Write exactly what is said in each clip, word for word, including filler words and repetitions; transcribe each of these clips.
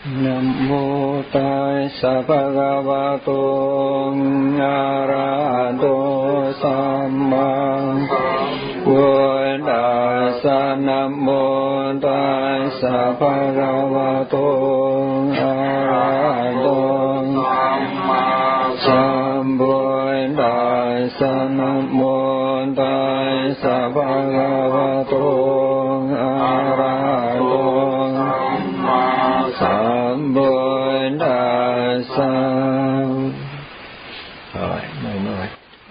Nam mô Tassa Bhagavato Arahato Samma Buddhassa. Nam mô Tassa Bhagavato Arahato Sambuddhassa. Nam mô Tassa Bhagavato Arahato Sambuddhassa. Rồi, mời mời.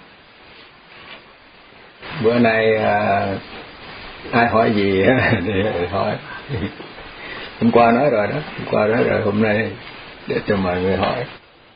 Bữa nay à, ai hỏi gì thì hỏi. Hôm qua nói rồi đó, hôm qua nói rồi, hôm nay để cho mọi người hỏi.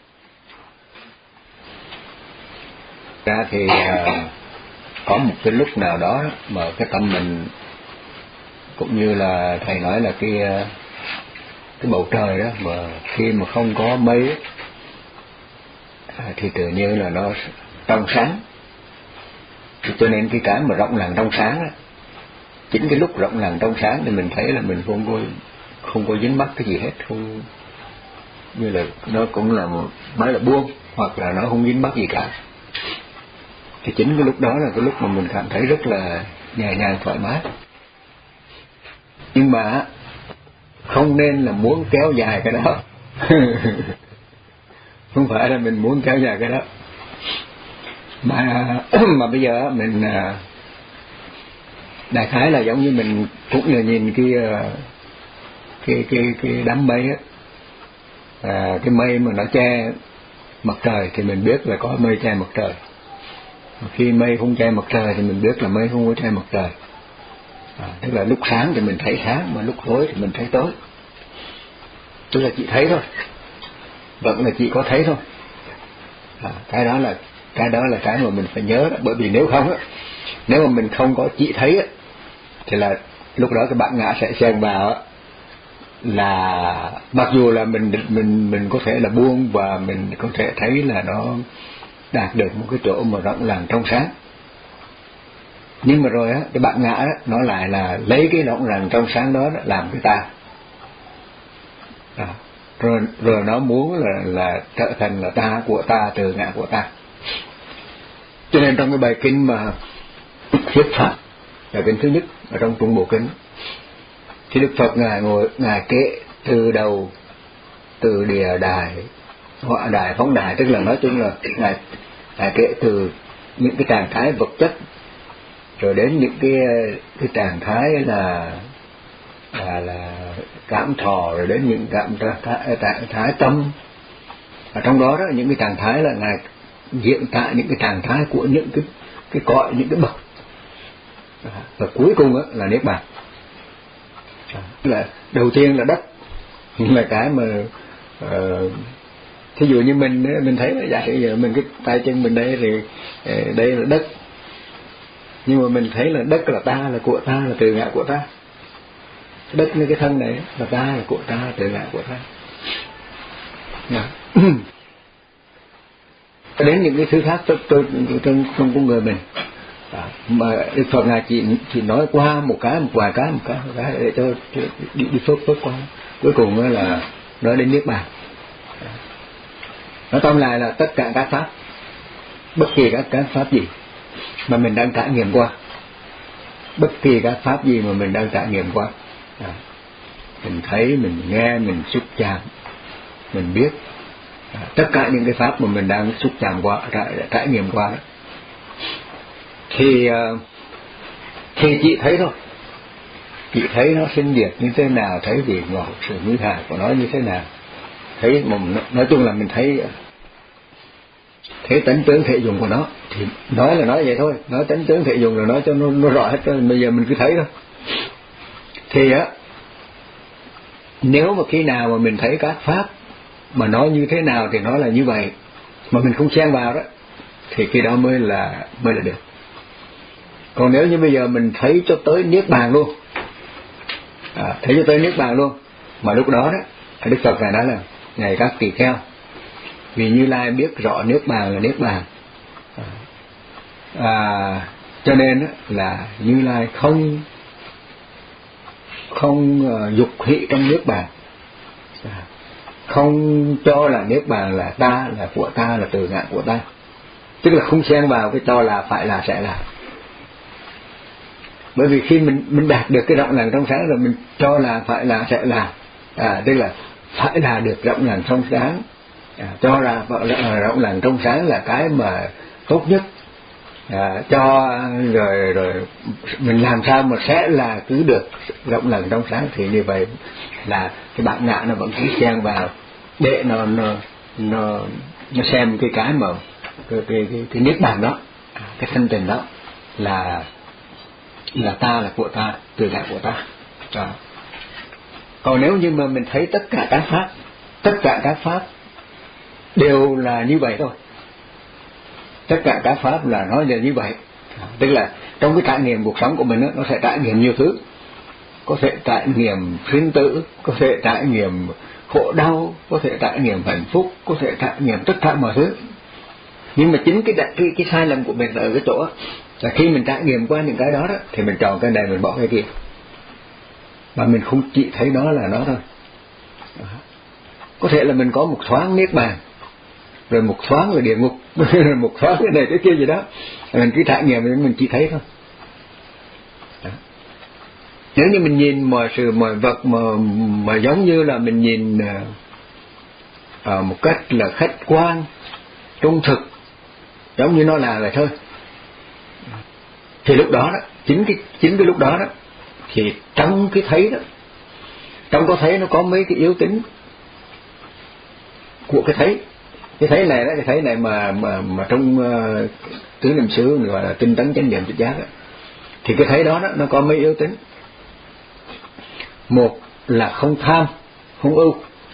Ra thì à, có một cái lúc nào đó mà cái tâm mình, cũng như là thầy nói là cái cái bầu trời đó, mà khi mà không có mây à, thì tự nhiên là nó trong sáng. Cho nên cái cái mà rộng lặng trong sáng đó, chính cái lúc rộng lặng trong sáng thì mình thấy là mình không có không có dính mắc cái gì hết, không, như là nó cũng là một nói là buông, hoặc là nó không dính mắc gì cả. Thì chính cái lúc đó là cái lúc mà mình cảm thấy rất là nhẹ nhàng thoải mái. Nhưng mà không nên là muốn kéo dài cái đó. Không phải là mình muốn kéo dài cái đó, mà mà bây giờ mình đại khái là giống như mình cũng là nhìn cái cái cái cái đám mây á, à, cái mây mà nó che mặt trời thì mình biết là có mây che mặt trời. Khi mây không che mặt trời thì mình biết là mây không có che mặt trời. À, tức là lúc sáng thì mình thấy sáng, mà lúc tối thì mình thấy tối. Tức là chỉ thấy thôi, vẫn là chỉ có thấy thôi. À, cái đó là cái đó là cái mà mình phải nhớ đó. Bởi vì nếu không á, nếu mà mình không có chỉ thấy á, thì là lúc đó cái bản ngã sẽ xen vào á, là mặc dù là mình mình mình có thể là buông và mình có thể thấy là nó đạt được một cái chỗ mà rộng lặng trong sáng, nhưng mà rồi á, cái bản ngã đó, nó lại là lấy cái rộng lặng trong sáng đó, đó làm cái ta. À, rồi rồi nó muốn là là trở thành là ta của ta, từ ngã của ta. Cho nên trong cái bài kinh mà thuyết pháp là kinh thứ nhất ở trong Trung Bộ Kinh, thì Đức Phật ngài ngồi ngài kể từ đầu, từ địa đài, họa đài, phóng đài, tức là nói chung là ngài ngài kể từ những cái trạng thái vật chất rồi đến những cái cái trạng thái là là là cảm thọ, rồi đến những cảm thái, trạng thái tâm. Ở trong đó đó, những cái trạng thái là ngài diễn tả những cái trạng thái của những cái cái cõi, những cái bậc, và cuối cùng đó là niết bàn. Là đầu tiên là đất, là cái mà uh, thí dụ như mình mình thấy là vậy, giờ mình cái tay chân mình đây thì uh, đây là đất, nhưng mà mình thấy là đất là ta, là của ta, là từ ngã của ta. Đất như cái thân này là ta, là của ta, từ ngã của ta. Đến những cái thứ khác trong trong trong con người mình, à, mà Đức Phật ngài chỉ chỉ nói qua một cái, một vài cái, một cái, một cái để cho, cho đi đi phớt phớt qua. Cuối cùng là nói đến niết bàn. Nói tóm lại là tất cả các pháp, bất kỳ các các pháp gì mà mình đang trải nghiệm qua, bất kỳ các pháp gì mà mình đang trải nghiệm qua, à, mình thấy, mình nghe, mình xúc chạm, mình biết, à, tất cả những cái pháp mà mình đang xúc chạm qua, trải, trải nghiệm qua đó, thì thì chỉ thấy thôi, chỉ thấy nó sinh diệt như thế nào, thấy vị ngọt sự nguy hại của nó như thế nào, thấy mà nói chung là mình thấy thế tánh tướng thể dùng của nó. Thì nói là nói vậy thôi, nói tánh tướng thể dùng rồi nói cho nó, nó rõ hết rồi. Bây giờ mình cứ thấy thôi. Thì á, nếu mà khi nào mà mình thấy các pháp mà nó như thế nào thì nó là như vậy, mà mình không xen vào đó, thì khi đó mới là mới là được. Còn nếu như bây giờ mình thấy cho tới niết bàn luôn, à, thấy cho tới niết bàn luôn, mà lúc đó đó Đức Phật ngài nói là ngài các tỳ kheo, vì Như Lai biết rõ niết bàn là niết bàn, à, cho nên là Như Lai không không uh, dục hỷ trong niết bàn, à, không cho là niết bàn là ta, là của ta, là tự ngã của ta, tức là không xen vào cái cho là, phải là, sẽ là. Bởi vì khi mình mình đạt được cái rộng lặng trong sáng rồi, mình cho là, phải là, sẽ là, à, tức là phải là được rộng lặng trong sáng, à, cho là, là rộng lặng trong sáng là cái mà tốt nhất, à, cho rồi rồi mình làm sao mà sẽ là cứ được rộng lặng trong sáng, thì như vậy là cái bản ngã nó vẫn cứ xen vào để nó nó nó nó xem cái cái mà cái cái cái, cái niết bàn đó, cái thanh tịnh đó là là ta, là của ta, tự ngã của ta. À. Còn nếu như mà mình thấy tất cả các pháp, tất cả các pháp đều là như vậy thôi, tất cả các pháp là nói là như vậy, tức là trong cái trải nghiệm cuộc sống của mình đó, nó sẽ trải nghiệm nhiều thứ, có thể trải nghiệm sinh tử, có thể trải nghiệm khổ đau, có thể trải nghiệm hạnh phúc, có thể trải nghiệm tất cả mọi thứ. Nhưng mà chính cái cái cái sai lầm của mình ở cái chỗ là khi mình trải nghiệm qua những cái đó đó, thì mình chọn cái này, mình bỏ cái kia, mà mình không chỉ thấy nó là nó thôi. Có thể là mình có một thoáng niết bàn, rồi một thoáng là địa ngục, rồi một thoáng cái này cái kia gì đó, mình cứ trải nghiệm mình chỉ thấy thôi. Đó. Nếu như mình nhìn mọi sự mọi vật mà mà giống như là mình nhìn uh, một cách là khách quan, trung thực, giống như nó là vậy thôi, thì lúc đó đó, chính cái chính cái lúc đó đó, thì trong cái thấy đó, trong có thấy nó có mấy cái yếu tính của cái thấy. Cái thấy này đó, cái thấy này mà mà mà trong uh, tứ niệm xứ gọi là tinh tấn chánh niệm trực giác đó, thì cái thấy đó, đó nó có mấy yếu tính. Một là không tham, không ưu.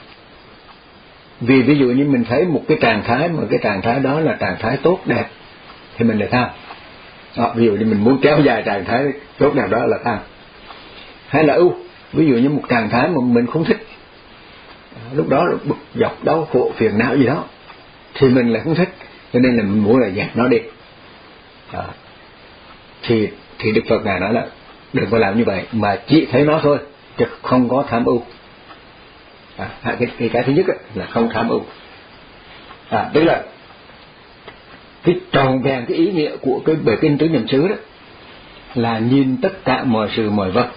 Vì ví dụ như mình thấy một cái trạng thái mà cái trạng thái đó là trạng thái tốt đẹp thì mình lại tham. Đó, ví dụ như mình muốn kéo dài trạng thái tốt đẹp đó là tham. Hay là ưu, ví dụ như một trạng thái mà mình không thích, lúc đó là bực dọc đau khổ phiền não gì đó, thì mình lại không thích, cho nên là mình muốn là dẹp nó đi. Đó. Thì thì Đức Phật ngài nói là đừng có làm như vậy, mà chỉ thấy nó thôi, chứ không có tham ưu. À, cái, cái cái thứ nhất là không tham ưu. À, tức là cái tròn vẹn cái ý nghĩa của cái bài kinh tứ niệm xứ đó là nhìn tất cả mọi sự mọi vật,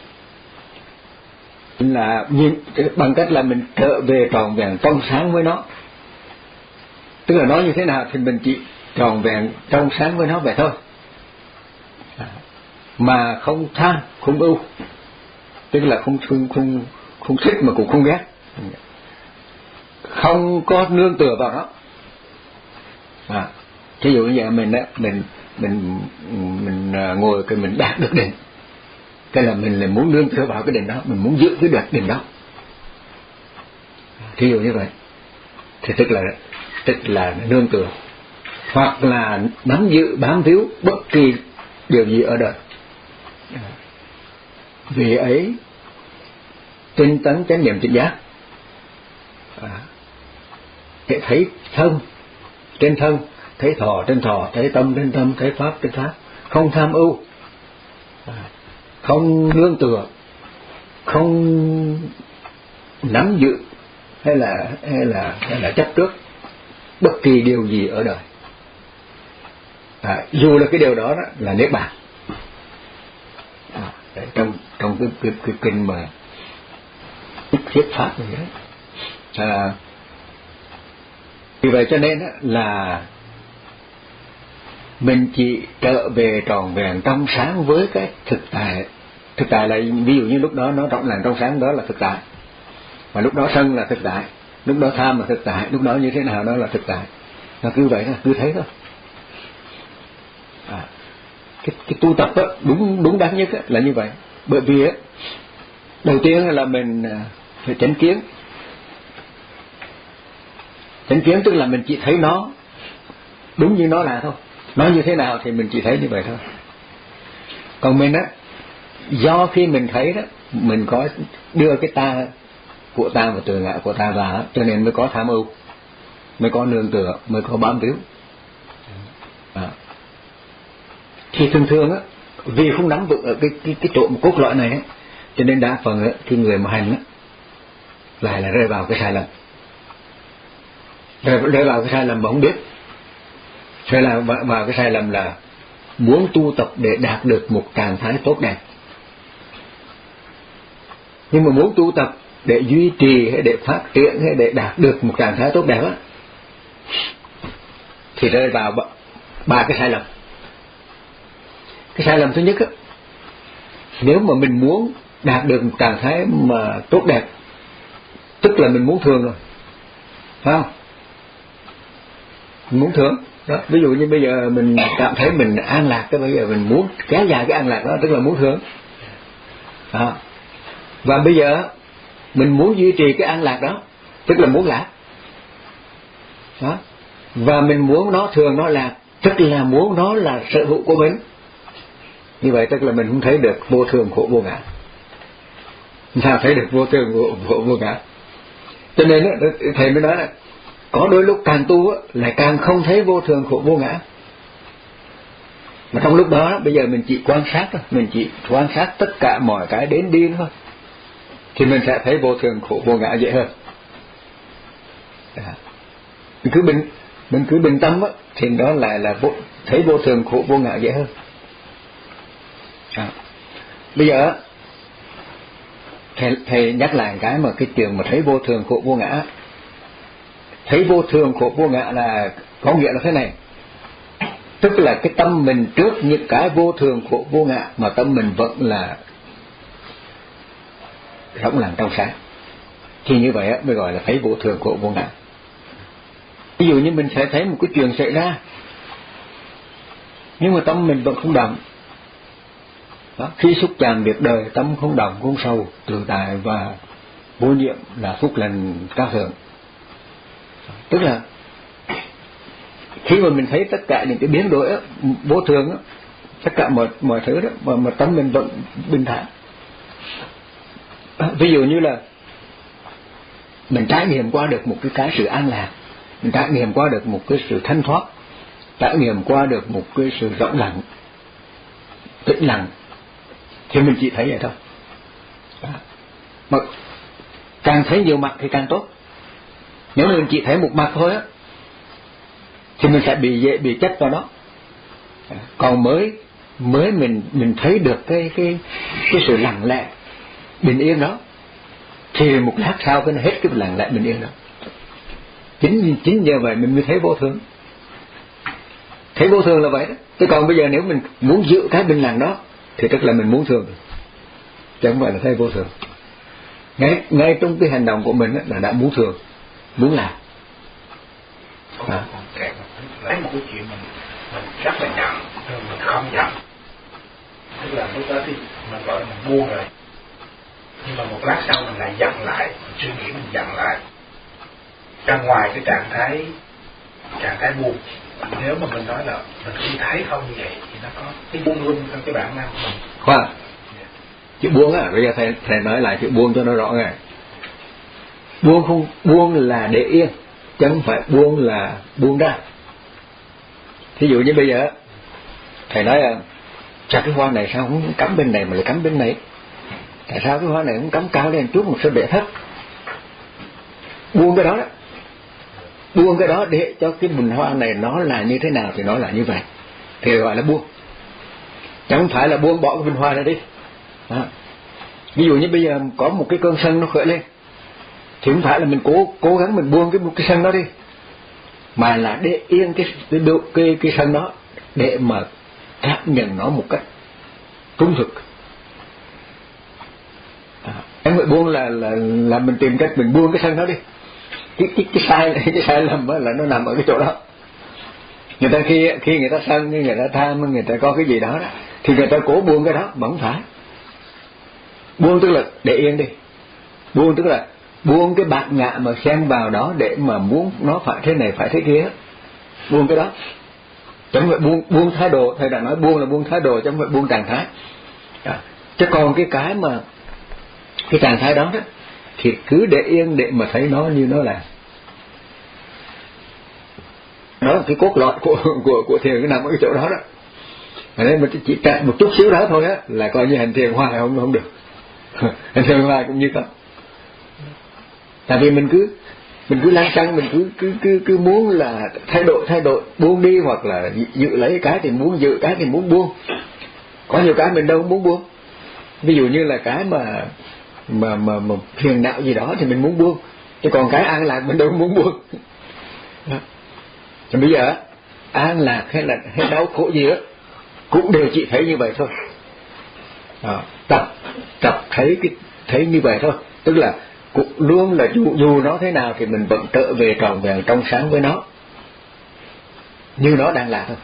là nhìn bằng cách là mình trở về tròn vẹn trong sáng với nó. Tức là nói như thế nào thì mình chỉ tròn vẹn trong sáng với nó vậy thôi, à, mà không tham, không ưu, tức là không không không không thích mà cũng không ghét, không có nương tựa vào nó. À, thí dụ như vậy mình đó, mình mình mình ngồi cái mình đạt được định, cái là mình là muốn nương tựa vào cái định đó, mình muốn giữ cái được định đó. Thí dụ như vậy thì tức là tức là nương tựa, hoặc là nắm giữ bám víu bất kỳ điều gì ở đời. Vì ấy tinh tấn chánh niệm trực giác, à, để thấy thân trên thân, thấy thọ trên thọ, thấy tâm trên tâm, thấy pháp trên pháp, không tham ưu, à, không nương tựa, không nắm giữ hay là hay là hay là chấp trước bất kỳ điều gì ở đời. À, dù là cái điều đó, đó là niết bàn. À, trong trong cái cái, cái kinh mà thuyết pháp như thế. À, vì vậy cho nên là mình chỉ trở về tròn vẹn trong sáng với cái thực tại. Thực tại là ví dụ như lúc đó nó rộng lặng trong sáng, đó là thực tại, mà lúc đó sân là thực tại, lúc đó tham là thực tại, lúc đó như thế nào đó là thực tại. Nó cứ vậy thôi, cứ thấy thôi. À, cái, cái tu tập đó, đúng đúng đắn nhất đó, là như vậy. Bởi vì á, đầu tiên là mình phải chánh kiến. Chánh kiến tức là mình chỉ thấy nó đúng như nó là thôi, nó như thế nào thì mình chỉ thấy như vậy thôi. Còn mình á, do khi mình thấy đó, mình có đưa cái ta của ta và tự ngã của ta vào, cho nên mới có tham ưu, mới có nương tựa, mới có bám víu. À. Thì thường thường á, vì không nắm vững ở cái cái cái chỗ cốt lõi này á, cho nên đa phần á, khi người mà hành á, lại là rơi vào cái sai lầm. rơi, rơi vào cái sai lầm mà không biết, rơi là vào cái sai lầm là muốn tu tập để đạt được một trạng thái tốt đẹp. Nhưng mà muốn tu tập để duy trì hay để phát triển hay để đạt được một trạng thái tốt đẹp á, thì rơi vào ba cái sai lầm. Cái sai lầm thứ nhất á, nếu mà mình muốn đạt được một trạng thái mà tốt đẹp, tức là mình muốn thường rồi, phải không? Mình muốn thường đó. Ví dụ như bây giờ mình cảm thấy mình an lạc, cái bây giờ mình muốn kéo dài cái an lạc đó, tức là muốn thường đó. Và bây giờ mình muốn duy trì cái an lạc đó, tức là muốn lạc đó. Và mình muốn nó thường nó lạc, tức là muốn nó là sở hữu của mình. Như vậy tức là mình không thấy được vô thường khổ vô ngã. Sao thấy được vô thường khổ, khổ vô ngã? Cho nên thầy mới nói là có đôi lúc càng tu lại càng không thấy vô thường khổ vô ngã. Mà trong lúc đó bây giờ mình chỉ quan sát thôi, mình chỉ quan sát tất cả mọi cái đến đi thôi, thì mình sẽ thấy vô thường khổ vô ngã dễ hơn. Mình cứ bình mình cứ bình tâm á, thì đó lại là vô, thấy vô thường khổ vô ngã dễ hơn. À. Bây giờ thầy, thầy nhắc lại cái mà cái chuyện mà thấy vô thường khổ vô ngã. Thấy vô thường khổ vô ngã là có nghĩa là thế này, tức là cái tâm mình trước những cái vô thường khổ vô ngã mà tâm mình vẫn là rỗng lặng trong sáng, thì như vậy mới gọi là thấy vô thường khổ vô ngã. Ví dụ như mình sẽ thấy một cái chuyện xảy ra, nhưng mà tâm mình vẫn không động đó. Khi xúc chạm việc đời, tâm không động không sầu, tự tại và vô nhiễm là phúc lành cao thượng. Tức là khi mà mình thấy tất cả những cái biến đổi đó, vô thường đó, tất cả mọi mọi thứ đó, mà, mà tâm mình vẫn bình thản. Ví dụ như là mình trải nghiệm qua được một cái cái sự an lạc, mình trải nghiệm qua được một cái sự thanh thoát, trải nghiệm qua được một cái sự rộng lặng, tĩnh lặng, thì mình chỉ thấy vậy thôi. Mà càng thấy nhiều mặt thì càng tốt. Nếu mình chỉ thấy một mặt thôi á, thì mình sẽ bị dễ bị chấp vào đó. Còn mới mới mình mình thấy được cái cái cái sự lặng lẽ bình yên đó, thì một lát sau cái nó hết cái lặng lẽ bình yên đó. Chính chính nhờ vậy mình mới thấy vô thường. Thấy vô thường là vậy đó. Chứ còn bây giờ nếu mình muốn giữ cái bình lặng đó, thì tức là mình muốn thường, chứ không phải là thấy vô thường. Ngay ngay trong cái hành động của mình là đã muốn thường, muốn làm. À. Lấy một cái chuyện mình mình rất là nhận, mình không nhận, tức là lúc đó thì mình gọi là mình buông rồi, nhưng mà một lát sau mình lại giận lại, mình suy nghĩ mình giận lại. Ra ngoài cái trạng thái trạng thái buông, nếu mà mình nói là mình chỉ thấy không như vậy thì nó có cái buông lung trong cái bản năng của mình. Khoan, chữ buông á, bây giờ thầy thầy nói lại chữ buông cho nó rõ ràng. Buông không buông là để yên, chứ không phải buông là buông ra. Thí dụ như bây giờ thầy nói là chặt cái hoa này sao không cắm bên này mà lại cắm bên này, tại sao cái hoa này không cắm cao lên chút một số để thấp. Buông cái đó đó, buông cái đó để cho cái bình hoa này nó là như thế nào thì nó là như vậy, thì gọi là buông, chứ không phải là buông bỏ cái bình hoa này đi. Đó. Ví dụ như bây giờ có một cái cơn sân nó khởi lên, thì không phải là mình cố cố gắng mình buông cái cái sân đó đi, mà là để yên cái cái cái, cái sân đó để mà cảm nhận nó một cách trung thực. À, em phải buông là là là mình tìm cách mình buông cái sân đó đi. Cái cái cái sai cái sai lầm đó là nó nằm ở cái chỗ đó. Người ta khi khi người ta sân, người ta tham, người ta có cái gì đó, đó thì người ta cố buông cái đó mà không phải. Buông tức là để yên đi. Buông tức là buông cái bạt ngã mà xen vào đó để mà muốn nó phải thế này phải thế kia. Buông cái đó. Chứ không phải buông, buông thái độ. Thầy đã nói buông là buông thái độ, chứ không phải buông trạng thái. Đó. Chứ còn cái cái mà cái trạng thái đó đó thì cứ để yên để mà thấy nó như nó là. Đó là cái cốt lõi của của của thiền, cái nằm ở cái chỗ đó đó. Ở đây mà chỉ chạy một chút xíu đó thôi á là coi như hành thiền hoài không không được. Hành thiền hoài cũng như không. Tại vì mình cứ mình cứ lăng xăng, mình cứ cứ cứ cứ muốn là thay đổi thay đổi buông đi, hoặc là giữ lấy cái thì muốn giữ cái thì muốn buông. Có nhiều cái mình đâu muốn buông. Ví dụ như là cái mà mà mà, mà phiền não gì đó thì mình muốn buông, chứ còn cái an lạc mình đâu muốn buông. Thì bây giờ an lạc hay là hay đau khổ gì đó cũng đều chỉ thấy như vậy thôi. À, tập tập thấy cái thấy như vậy thôi, tức là cũng luôn là dù, dù nó thế nào thì mình vẫn trở về tròn vẹn trong sáng với nó, như nó đang là thôi.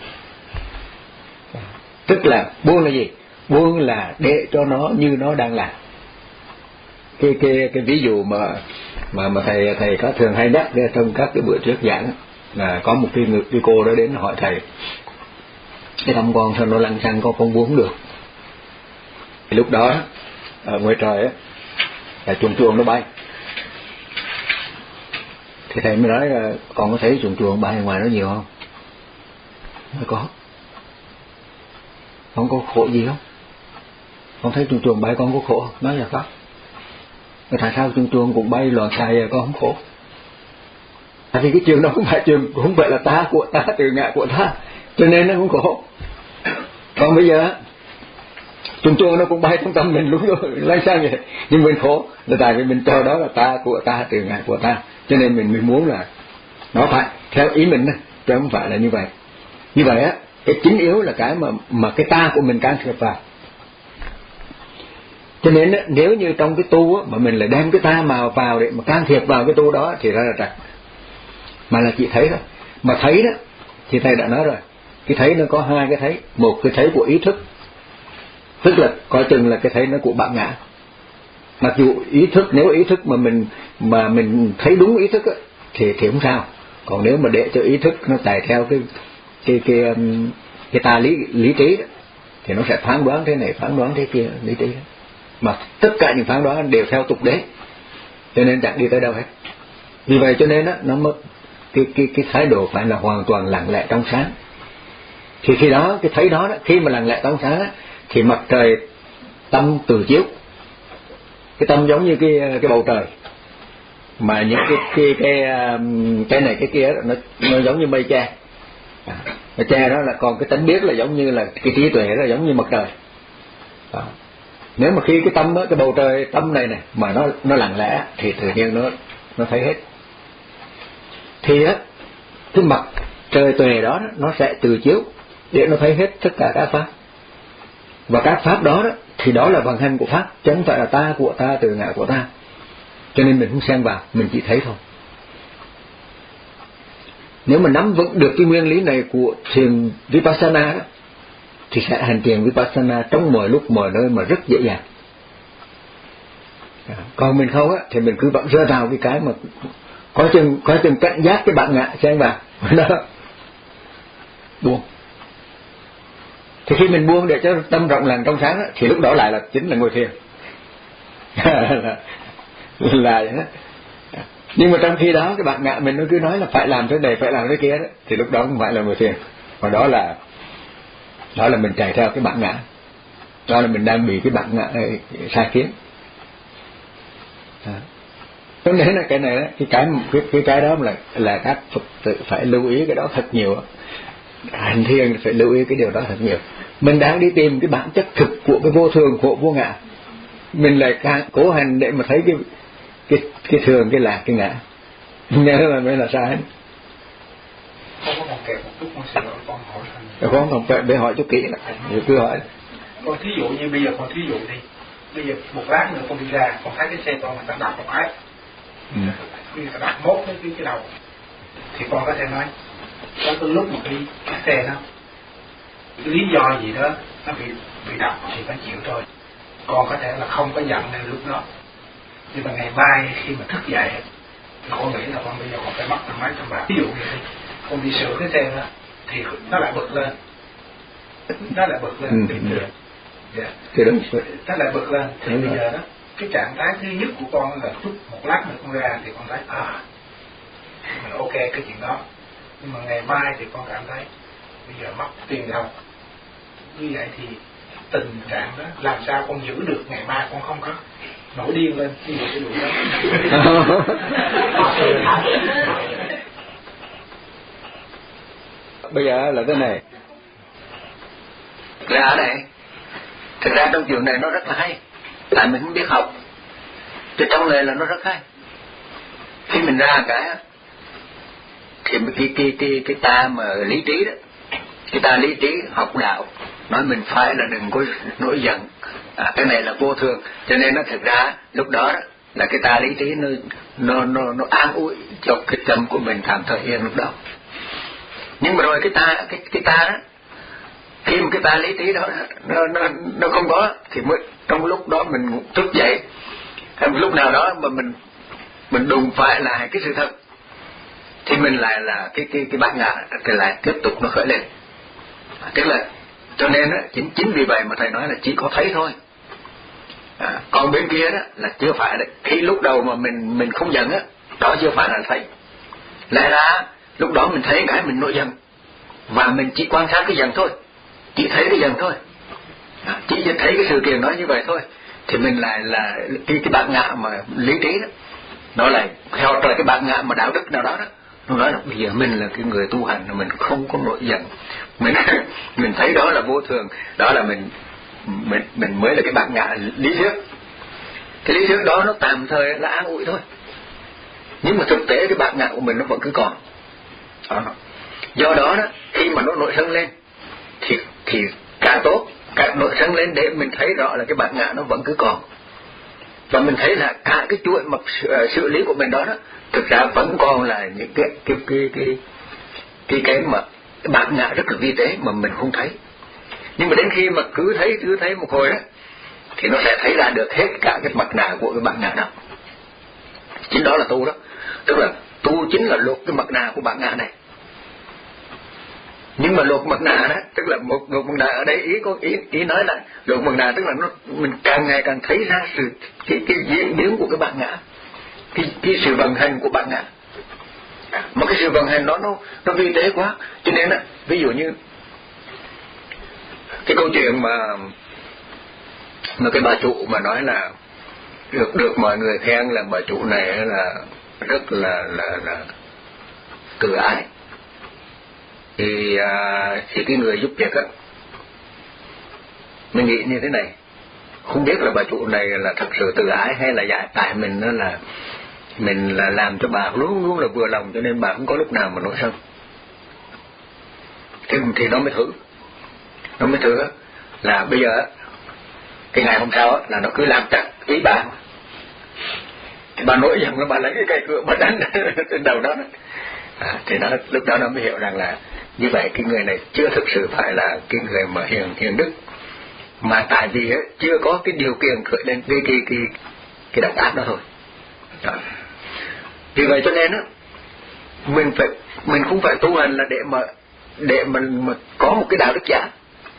Tức là buông là gì? Buông là để cho nó như nó đang là. Cái cái cái ví dụ mà mà mà thầy thầy có thường hay nhắc trong các cái buổi thuyết giảng là có một cái người cái cô đó đến hỏi thầy, cái tâm con sao nó lăng xăng, con con buông được. Thì lúc đó ở ngoài trời á là chuồn chuồn nó bay. Thì thầy mới nói là con có thấy chuồn chuồn bay ngoài nó nhiều không? Nói có. Con có khổ gì không? Con thấy chuồn chuồn bay con có khổ không? Nói là có. Tại sao chuồn chuồn cũng bay loạn xài con không khổ? Tại vì cái chuyện đó không phải chuyện, không phải là ta của ta, từ ngã của ta, cho nên nó không khổ. Còn bây giờ chuồn chuồn nó cũng bay trong tâm mình, đúng rồi, lấy sao vậy? Nhưng mình khổ là tại vì mình cho đó là ta của ta, từ ngã của ta, cho nên mình mình muốn là nó phải theo ý mình, chứ không phải là như vậy. Như vậy á, cái chính yếu là cái mà mà cái ta của mình can thiệp vào. Cho nên á, nếu như trong cái tu á, mà mình lại đem cái ta màu vào để mà can thiệp vào cái tu đó thì ra là trật. Mà là chỉ thấy thôi. Mà thấy đó thì thầy đã nói rồi, cái thấy nó có hai cái thấy. Một cái thấy của ý thức, tức là coi chừng là cái thấy nó của bản ngã. Mặc dù ý thức, nếu ý thức mà mình mà mình thấy đúng ý thức á, thì thì không sao. Còn nếu mà để cho ý thức nó chạy theo cái cái cái cái, cái ta lý lý trí đó, thì nó sẽ phán đoán thế này, phán đoán thế kia, lý trí đó. Mà tất cả những phán đoán đều theo tục đế, cho nên chẳng đi tới đâu hết. Vì vậy cho nên á, nó mất cái cái cái thái độ phải là hoàn toàn lặng lẽ trong sáng. Thì khi đó cái thấy đó, đó khi mà lặng lẽ trong sáng á, thì mặt trời tâm từ chiếu. Cái tâm giống như cái cái bầu trời, mà những cái cái cái cái này cái kia đó, nó nó giống như mây che. À, mây che đó là còn cái tánh biết là giống như là cái trí tuệ đó, giống như mặt trời. À, nếu mà khi cái tâm đó, cái bầu trời tâm này này mà nó nó lặng lẽ thì tự nhiên nó nó thấy hết. Thì á, cái mặt trời tuệ đó nó sẽ từ chiếu để nó thấy hết tất cả các pháp. Và các pháp đó, đó thì đó là vận hành của pháp, chứ không phải là ta của ta, từ ngã của ta. Cho nên mình không xen vào, mình chỉ thấy thôi. Nếu mà nắm vững được cái nguyên lý này của thiền Vipassana đó, thì sẽ hành thiền Vipassana trong mọi lúc mọi nơi mà rất dễ dàng. Còn mình không á, thì mình cứ vẫn rơi vào cái cái mà có chừng có chừng cảnh giác cái bản ngã xen vào đó, buông. Thì khi mình buông để cho tâm rộng lành trong sáng đó, thì lúc đó lại là chính là ngồi thiền. là, là vậy đó. Nhưng mà trong khi đó cái bạn ngã mình nó cứ nói là phải làm thế này, phải làm thế kia đó, thì lúc đó không phải là ngồi thiền, mà đó là đó là mình chạy theo cái bản ngã, đó là mình đang bị cái bản ngã sai khiến. Cho nên là cái này đó, cái cái cái cái, cái đó là là các Phật tử phải lưu ý cái đó thật nhiều. Hành thiền phải lưu ý cái điều đó thật nhiều. Mình đang đi tìm cái bản chất thực của cái vô thường, của vô ngã, mình lại càng cố hành để mà thấy cái cái cái thường, cái lạc, cái ngã. Nhớ là mới là sai. Không có còn kẹt một chút, con xin lỗi con hỏi thành. Con không phải để hỏi chút kỹ là cứ hỏi. Con thí dụ như bây giờ con thí dụ đi, bây giờ một lát nữa con đi ra, con thấy cái xe con người ta đạp một ái, ừ. Khi người ta đạp mốt cái cái đầu, thì con có thể nói có cái lúc mà cái, cái xe nó cái lý do gì đó nó bị bị đập thì phải chịu thôi. Con có thể là không có giận ngay lúc đó, nhưng mà ngày mai khi mà thức dậy thì con nghĩ là con bây giờ con phải mất tầm mấy trăm bạc. Ví dụ như thế, con đi sửa cái xe đó thì nó lại bực lên, nó lại bực lên bình thường. Dạ. Nó lại bực lên thì bây giờ đó cái trạng thái thứ nhất của con là chút một lát nữa con ra thì con thấy à mình ok cái chuyện đó, nhưng mà ngày mai thì con cảm thấy bây giờ mất tiền đâu. Như vậy thì tình trạng đó làm sao con giữ được ngày mai con không có nổi điên lên như vậy cái vụ đó. bây giờ là thế này. Ra này, thực ra trong chuyện này nó rất là hay, tại mình không biết học, chứ trong này là nó rất hay. Khi mình ra cái thì cái cái cái cái ta mà lý trí đó, cái ta lý trí học đạo nói mình phải là đừng có nổi giận, à, cái này là vô thường, cho nên nó thực ra lúc đó, đó là cái ta lý trí nó nó nó nó an ủi cho cái tâm của mình tạm thời yên lúc đó. Nhưng mà rồi cái ta cái cái ta đó, khi mà cái ta lý trí đó nó nó nó không có thì mới trong lúc đó mình thức dậy, hay một lúc nào đó mà mình mình đụng phải lại cái sự thật thì mình lại là cái cái cái bát ngã cái lại tiếp tục nó khởi lên. À, tức là cho nên đó, chính chính vì vậy mà thầy nói là chỉ có thấy thôi. À, còn bên kia đó là chưa phải đấy. Khi lúc đầu mà mình mình không giận á, đó chưa phải là thấy. Lẽ ra lúc đó mình thấy cái mình nổi giận và mình chỉ quan sát cái giận thôi, chỉ thấy cái giận thôi, à, chỉ thấy cái sự kiện đó như vậy thôi, thì mình lại là cái cái bát ngã mà lý trí đó, nó lại theo trời cái bát ngã mà đạo đức nào đó đó, nó nói là bây giờ mình là cái người tu hành, mình không có nổi giận, mình mình thấy đó là vô thường, đó là mình mình mình mới là cái bát ngã lý thuyết. Cái lý thuyết đó nó tạm thời là an ủi thôi, nhưng mà thực tế cái bát ngã của mình nó vẫn cứ còn. Đó. Do đó đó, khi mà nó nổi sân lên thì thì càng tốt, càng nổi sân lên để mình thấy rõ là cái bát ngã nó vẫn cứ còn, và mình thấy là cả cái chuỗi mặt xử lý của mình đó đó thực ra vẫn còn là những cái cái cái cái cái cái mà cái bát ngã rất là vi tế mà mình không thấy. Nhưng mà đến khi mà cứ thấy cứ thấy một hồi đó thì nó sẽ thấy ra được hết cả cái mặt nạ của cái bát ngã đó. Chính đó là tu đó, tức là tu chính là lột cái mặt nạ của bát ngã này. Nhưng mà lột mặt nạ đó, tức là một lột mặt nạ ở đây ý có ý ý nói là lột mặt nạ tức là nó mình càng ngày càng thấy ra sự cái cái diễn biến của cái bát ngã, cái cái sự vận hành của bát ngã. Mà cái sự vận hành đó nó nó vi tế quá, cho nên á, ví dụ như cái câu chuyện mà mà cái bà chủ mà nói là được được mọi người khen là bà chủ này là rất là là là từ ái, thì à, thì cái người giúp việc á, mình nghĩ như thế này, không biết là bà chủ này là thật sự từ ái hay là giải tại mình đó là mình là làm cho bà luôn luôn là vừa lòng, cho nên bà không có lúc nào mà nổi sân. Thì, thì nó mới thử nó mới thử là bây giờ cái ngày hôm sau là nó cứ làm chặt ý bà, thì bà nổi giận, nó bà lấy cái cây cựa bà đánh trên đầu đó, à, thì nó lúc đó nó mới hiểu rằng là như vậy cái người này chưa thực sự phải là cái người mà hiền hiền đức, mà tại vì ấy, chưa có cái điều kiện khởi lên cái cái cái cái động ác đó thôi. Đó. Vì vậy cho nên á, mình phải mình không phải tu hành là để mà để mình mà có một cái đạo đức giả,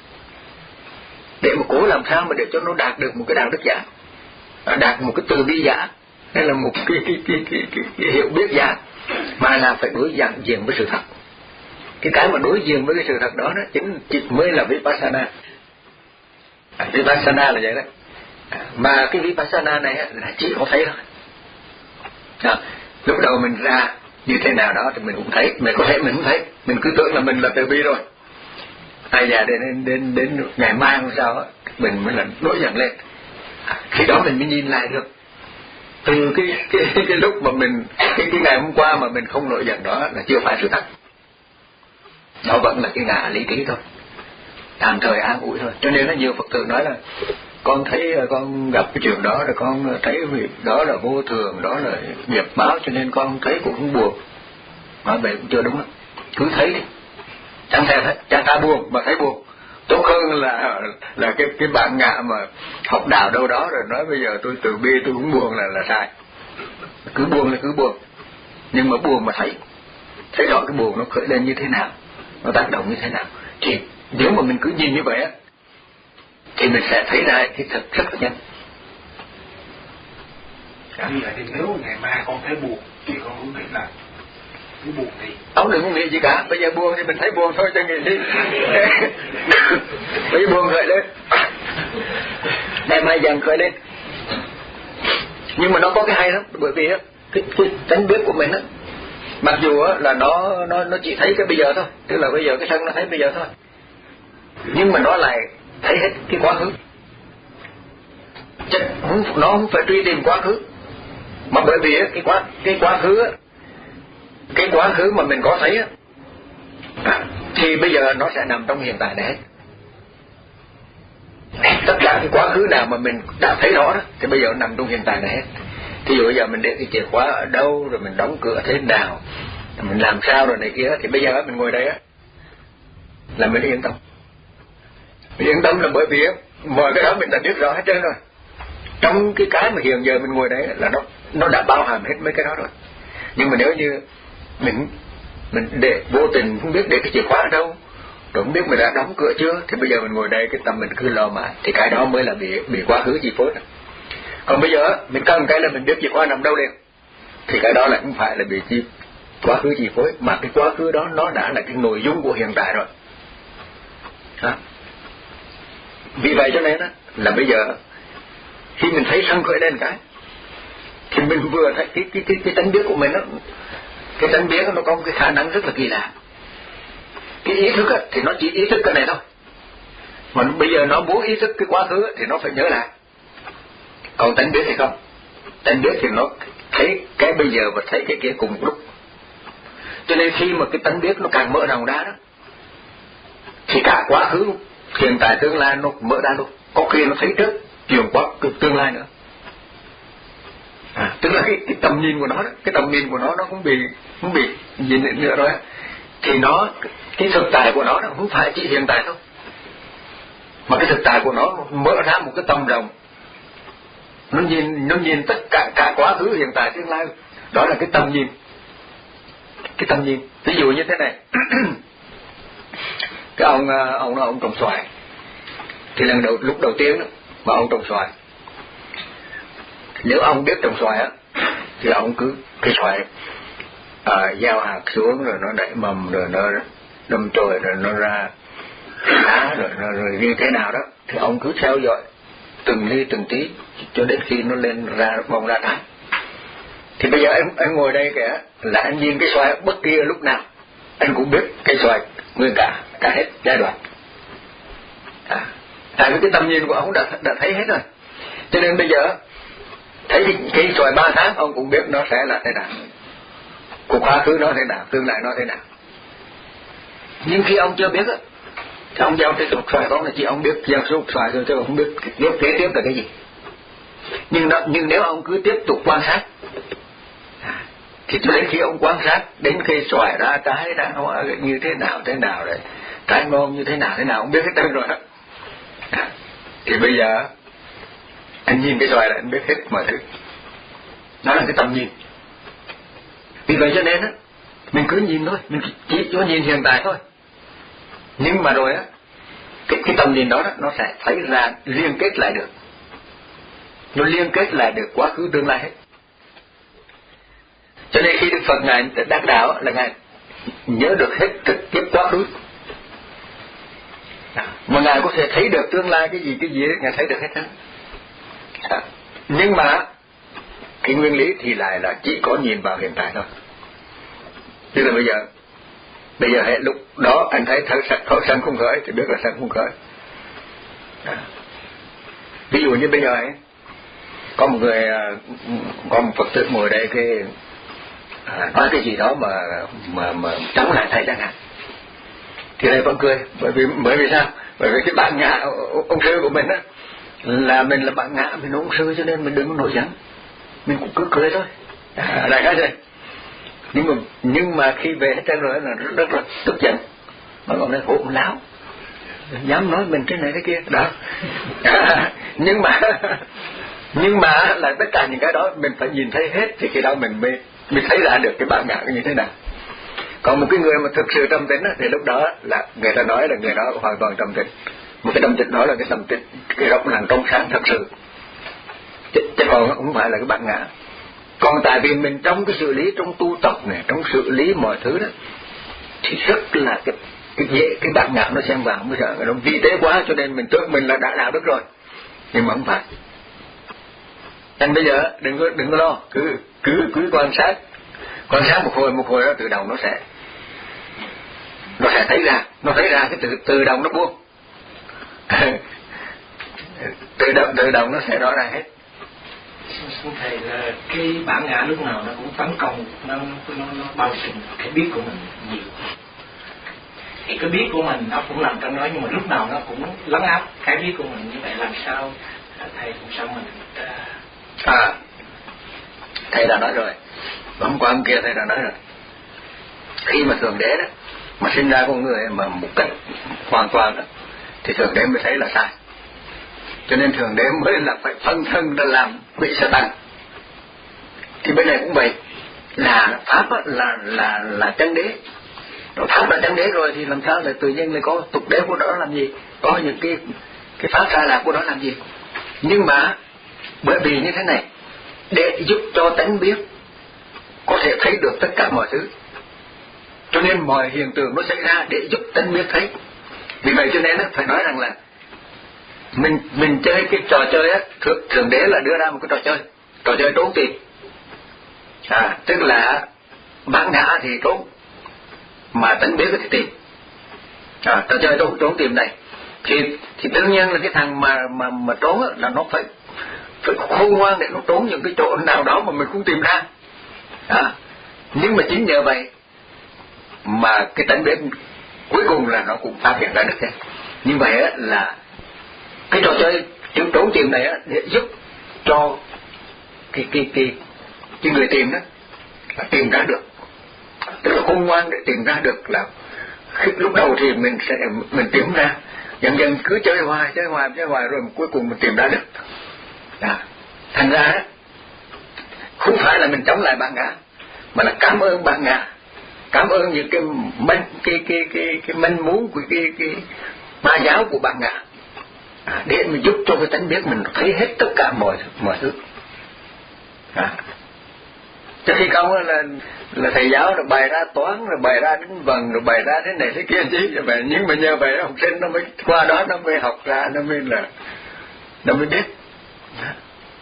để mà cố làm sao mà để cho nó đạt được một cái đạo đức giả, đạt một cái từ bi giả, hay là một cái cái cái cái, cái, cái hiểu biết giả, mà là phải đối dạng diện với sự thật. Cái cái mà đối diện với cái sự thật đó, đó chính, chính mới là Vipassana. À, Vipassana là vậy đó. À, mà cái Vipassana này là chỉ có thấy thôi. À, lúc đầu mình ra như thế nào đó thì mình cũng thấy, mình có thể mình cũng thấy, mình cứ tưởng là mình là từ bi rồi. Ai già đến đến đến ngày mai hôm sau á, mình mới là nổi giận lên. À, khi đó mình mới nhìn lại được từ cái cái cái, cái lúc mà mình cái cái ngày hôm qua mà mình không nổi giận đó là chưa phải sự thật. Nó vẫn là cái ngã lý trí thôi, tạm thời an ủi thôi. Cho nên là nhiều Phật tử nói là con thấy con gặp cái chuyện đó rồi con thấy việc đó là vô thường, đó là nghiệp báo, cho nên con thấy cũng không buồn. Nói vậy cũng chưa đúng đó. Cứ thấy đi, chẳng thể thấy, chẳng ta buồn mà thấy buồn, tốt hơn là là cái cái bạn ngạ mà học đạo đâu đó rồi nói bây giờ tôi từ bi tôi cũng buồn là là sai. Cứ buồn là cứ buồn, nhưng mà buồn mà thấy thấy rõ cái buồn nó khởi lên như thế nào, nó tác động như thế nào, thì nếu mà mình cứ nhìn như vậy á thì mình sẽ thấy ra cái thật rất là nhanh. Như vậy thì nếu ngày mai con thấy buồn thì con cũng nghĩ là cái buồn thì ông đừng có nghĩ gì cả, bây giờ buồn thì mình thấy buồn thôi cho nghĩ đi. Bây giờ buồn khởi lên, ngày mai dần khởi lên. Nhưng mà nó có cái hay lắm, bởi vì á cái, cái tánh biết của mình á Mặc dù á, là nó nó nó chỉ thấy cái bây giờ thôi, tức là bây giờ cái thân nó thấy bây giờ thôi, nhưng mà nó lại thấy hết cái quá khứ. Chứ không, nó không phải truy tìm quá khứ, mà bởi vì á, cái quá cái quá khứ á, cái quá khứ mà mình có thấy á, à, thì bây giờ nó sẽ nằm trong hiện tại này hết. Tất cả cái quá khứ nào mà mình đã thấy rõ đó thì bây giờ nó nằm trong hiện tại này hết. Thí dụ bây giờ mình để cái chìa khóa ở đâu, rồi mình đóng cửa thế nào, mình làm sao rồi này kia, thì bây giờ mình ngồi đây á là mình yên tâm. Mình yên tâm là bởi vì mọi cái đó mình đã biết rõ hết trơn rồi. Trong cái cái mà hiện giờ mình ngồi đấy là nó nó đã bao hàm hết mấy cái đó rồi. Nhưng mà nếu như mình mình để vô tình không biết để cái chìa khóa ở đâu, rồi không biết mình đã đóng cửa chưa, thì bây giờ mình ngồi đây cái tâm mình cứ lo mà, thì cái đó mới là bị bị quá khứ chi phối. Còn bây giờ mình cần cái là mình biết chìa khóa nằm đâu liền, thì cái đó lại không phải là bị chi quá khứ chi phối, mà cái quá khứ đó nó đã là cái nội dung của hiện tại rồi. Hả? Vì vậy cho nên á là bây giờ khi mình thấy sân khởi lên cái, thì mình vừa thấy cái cái cái cái tánh biết của mình đó, cái tánh biết nó có một cái khả năng rất là kỳ lạ. Cái ý thức á thì nó chỉ ý thức cái này thôi, mà bây giờ nó muốn ý thức cái quá khứ thì nó phải nhớ lại. Còn tánh biết thì không, tánh biết thì nó thấy cái bây giờ và thấy cái kia cùng một lúc. Cho nên khi mà cái tánh biết nó càng mở rộng ra đó, thì cả quá khứ, hiện tại, tương lai nó mở ra luôn. Có khi nó thấy trước chuyện quá tương lai nữa. À, tức là cái, cái tầm nhìn của nó đó, cái tầm nhìn của nó nó cũng bị cũng bị nhìn nữa rồi. Thì nó cái thực tại của nó, nó không phải chỉ hiện tại thôi, mà cái thực tại của nó mở ra một cái tầm rộng. Nó nhìn nó nhìn tất cả cả quá khứ, hiện tại, tương lai. Đó là cái tầm nhìn. Cái tầm nhìn. Ví dụ như thế này. Cái ông ông nó ông trồng xoài. Thì lần đầu lúc đầu tiên đó, mà ông trồng xoài, nếu ông biết trồng xoài á, thì ông cứ cái xoài à, gieo hạt xuống rồi nó nảy mầm, rồi nó đâm chồi, rồi nó ra lá, rồi nó rồi như thế nào đó, thì ông cứ theo dõi từng ly từng tí cho đến khi nó lên ra bông ra trái. Thì bây giờ anh anh ngồi đây kìa, là anh nhìn cái xoài bất kỳ lúc nào anh cũng biết cái xoài nguyên cả cả hết giai đoạn. À, tại vì cái tầm nhìn của ông đã đã thấy hết rồi. Cho nên bây giờ thấy cái xoài ba tháng ông cũng biết nó sẽ là thế nào, cuộc quá khứ nó thế nào, tương lai nó thế nào. Nhưng khi ông chưa biết á, thì ông gieo cái cục xoài đó là chỉ ông biết gieo số cục xoài thôi, chứ không biết tiếp kế tiếp là cái gì. Nhưng nó, nhưng nếu ông cứ tiếp tục quan sát, thì cho đến khi ông quan sát đến khi xoài ra trái ra hoa như thế nào thế nào rồi trái ngon như thế nào thế nào ông biết hết trơn rồi đó. Thì bây giờ anh nhìn cái xoài là anh biết hết mọi thứ. Đó là cái tầm nhìn. Vì vậy cho nên á, mình cứ nhìn thôi, mình chỉ cho nhìn hiện tại thôi. Nhưng mà rồi á, cái, cái tầm nhìn đó, đó nó sẽ thấy ra liên kết lại được. Nó liên kết lại được quá khứ tương lai hết. Cho nên khi Đức Phật Ngài đắc đạo là Ngài nhớ được hết trực tiếp quá khứ. Mà Ngài có thể thấy được tương lai cái gì cái gì Ngài thấy được hết đó. À, nhưng mà cái nguyên lý thì lại là chỉ có nhìn vào hiện tại thôi. Tức là bây giờ bây giờ lúc đó anh thấy thở sạch khởi sân không khởi thì biết là sân không khởi. À, ví dụ như bây giờ ấy, có một người có một Phật tử ngồi đây cái à, nói cái gì đó mà mà mà chống lại thầy chẳng hạn, thì thầy vẫn cười. Bởi vì bởi vì sao? Bởi vì cái bản ngã ông sư của mình á, là mình là bản ngã mình ông sư, cho nên mình đừng có nổi giận, mình cũng cứ cười thôi. À, đại khái vậy. Nhưng mà nhưng mà khi về hết trơn rồi là rất, rất là tức giận, nó còn nói hỗn láo, dám nói mình cái này cái kia đó. À, nhưng mà nhưng mà là tất cả những cái đó mình phải nhìn thấy hết, thì khi đó mình mới mình thấy ra được cái bản ngã như thế nào. Còn một cái người mà thực sự tâm tĩnh thì lúc đó là người ta nói là người đó hoàn toàn tâm tĩnh. Một cái tâm tĩnh đó là cái tâm tĩnh, cái rộng lặng trong sáng thật sự, chứ, chứ còn không phải là cái bản ngã. Còn tại vì mình trong cái xử lý, trong tu tập này, trong xử lý mọi thứ đó, thì rất là cái cái dễ cái bản ngã nó xen vào, bây giờ nó vi tế quá, cho nên mình tưởng mình là đã đạo đức rồi, nhưng mà không phải. Nên bây giờ đừng có đừng có lo, cứ cứ cứ quan sát Quan sát một hồi một hồi đó tự động nó sẽ nó sẽ thấy ra, nó thấy ra cái tự tự động nó buông. tự động tự động nó sẽ rõ ràng hết. Xin thầy là cái bản ngã lúc nào nó cũng tấn công, nó nó nó bao trùm cái biết của mình nhiều. Thì cái biết của mình nó cũng nằm trong đó, nhưng mà lúc nào nó cũng lấn áp cái biết của mình. Như vậy làm sao thầy cũng sao mình à, à thầy đã nói rồi, hôm qua hôm kia thầy đã nói rồi, khi mà thượng đế đó mà sinh ra con người mà một cách hoàn toàn đó thì thượng đế mới thấy là sai, cho nên thượng đế mới là phải phân thân ra làm vị Sa-tan. Thì bên này cũng vậy, là pháp là là là chân đế, rồi pháp là chân đế rồi thì làm sao lại tự nhiên lại có tục đế của đó làm gì, có những cái cái pháp sai lạc của đó làm gì. Nhưng mà bởi vì như thế này, để giúp cho tánh biết có thể thấy được tất cả mọi thứ, cho nên mọi hiện tượng nó xảy ra để giúp tánh biết thấy. Vì vậy cho nên đó, phải nói rằng là mình mình chơi cái trò chơi á, thượng, thượng đế là đưa ra một cái trò chơi, trò chơi trốn tìm, à, tức là bản ngã thì trốn mà tánh biết thì tìm, à, trò chơi trốn trốn tìm này thì thì đương nhiên là cái thằng mà mà mà trốn á, là nó phải phải khôn ngoan để nó trốn những cái chỗ nào đó mà mình không tìm ra, à, nhưng mà chính nhờ vậy mà cái tánh biết cuối cùng là nó cũng phát hiện ra được thế. Như vậy á, là cái trò chơi trốn trốn tìm này á, để giúp cho cái cái cái cái người tìm đó là tìm ra được, tức là khôn ngoan để tìm ra được. Là lúc đầu thì mình sẽ mình tìm ra, dần dần cứ chơi hoài chơi hoài chơi hoài rồi cuối cùng mình tìm ra được. À, thành ra đó, không phải là mình chống lại bản ngã, mà là cảm ơn bản ngã, cảm ơn những cái manh cái cái cái cái manh muốn của cái cái ma giáo của bản ngã, à, để mình giúp cho cái tánh biết mình thấy hết tất cả mọi mọi thứ. À, trước khi không là là thầy giáo rồi bày ra toán rồi bày ra đến vần rồi bày ra thế này thế kia chứ vậy, nhưng mà nhờ vậy học sinh nó mới qua đó nó mới học ra, nó mới là nó mới biết. À.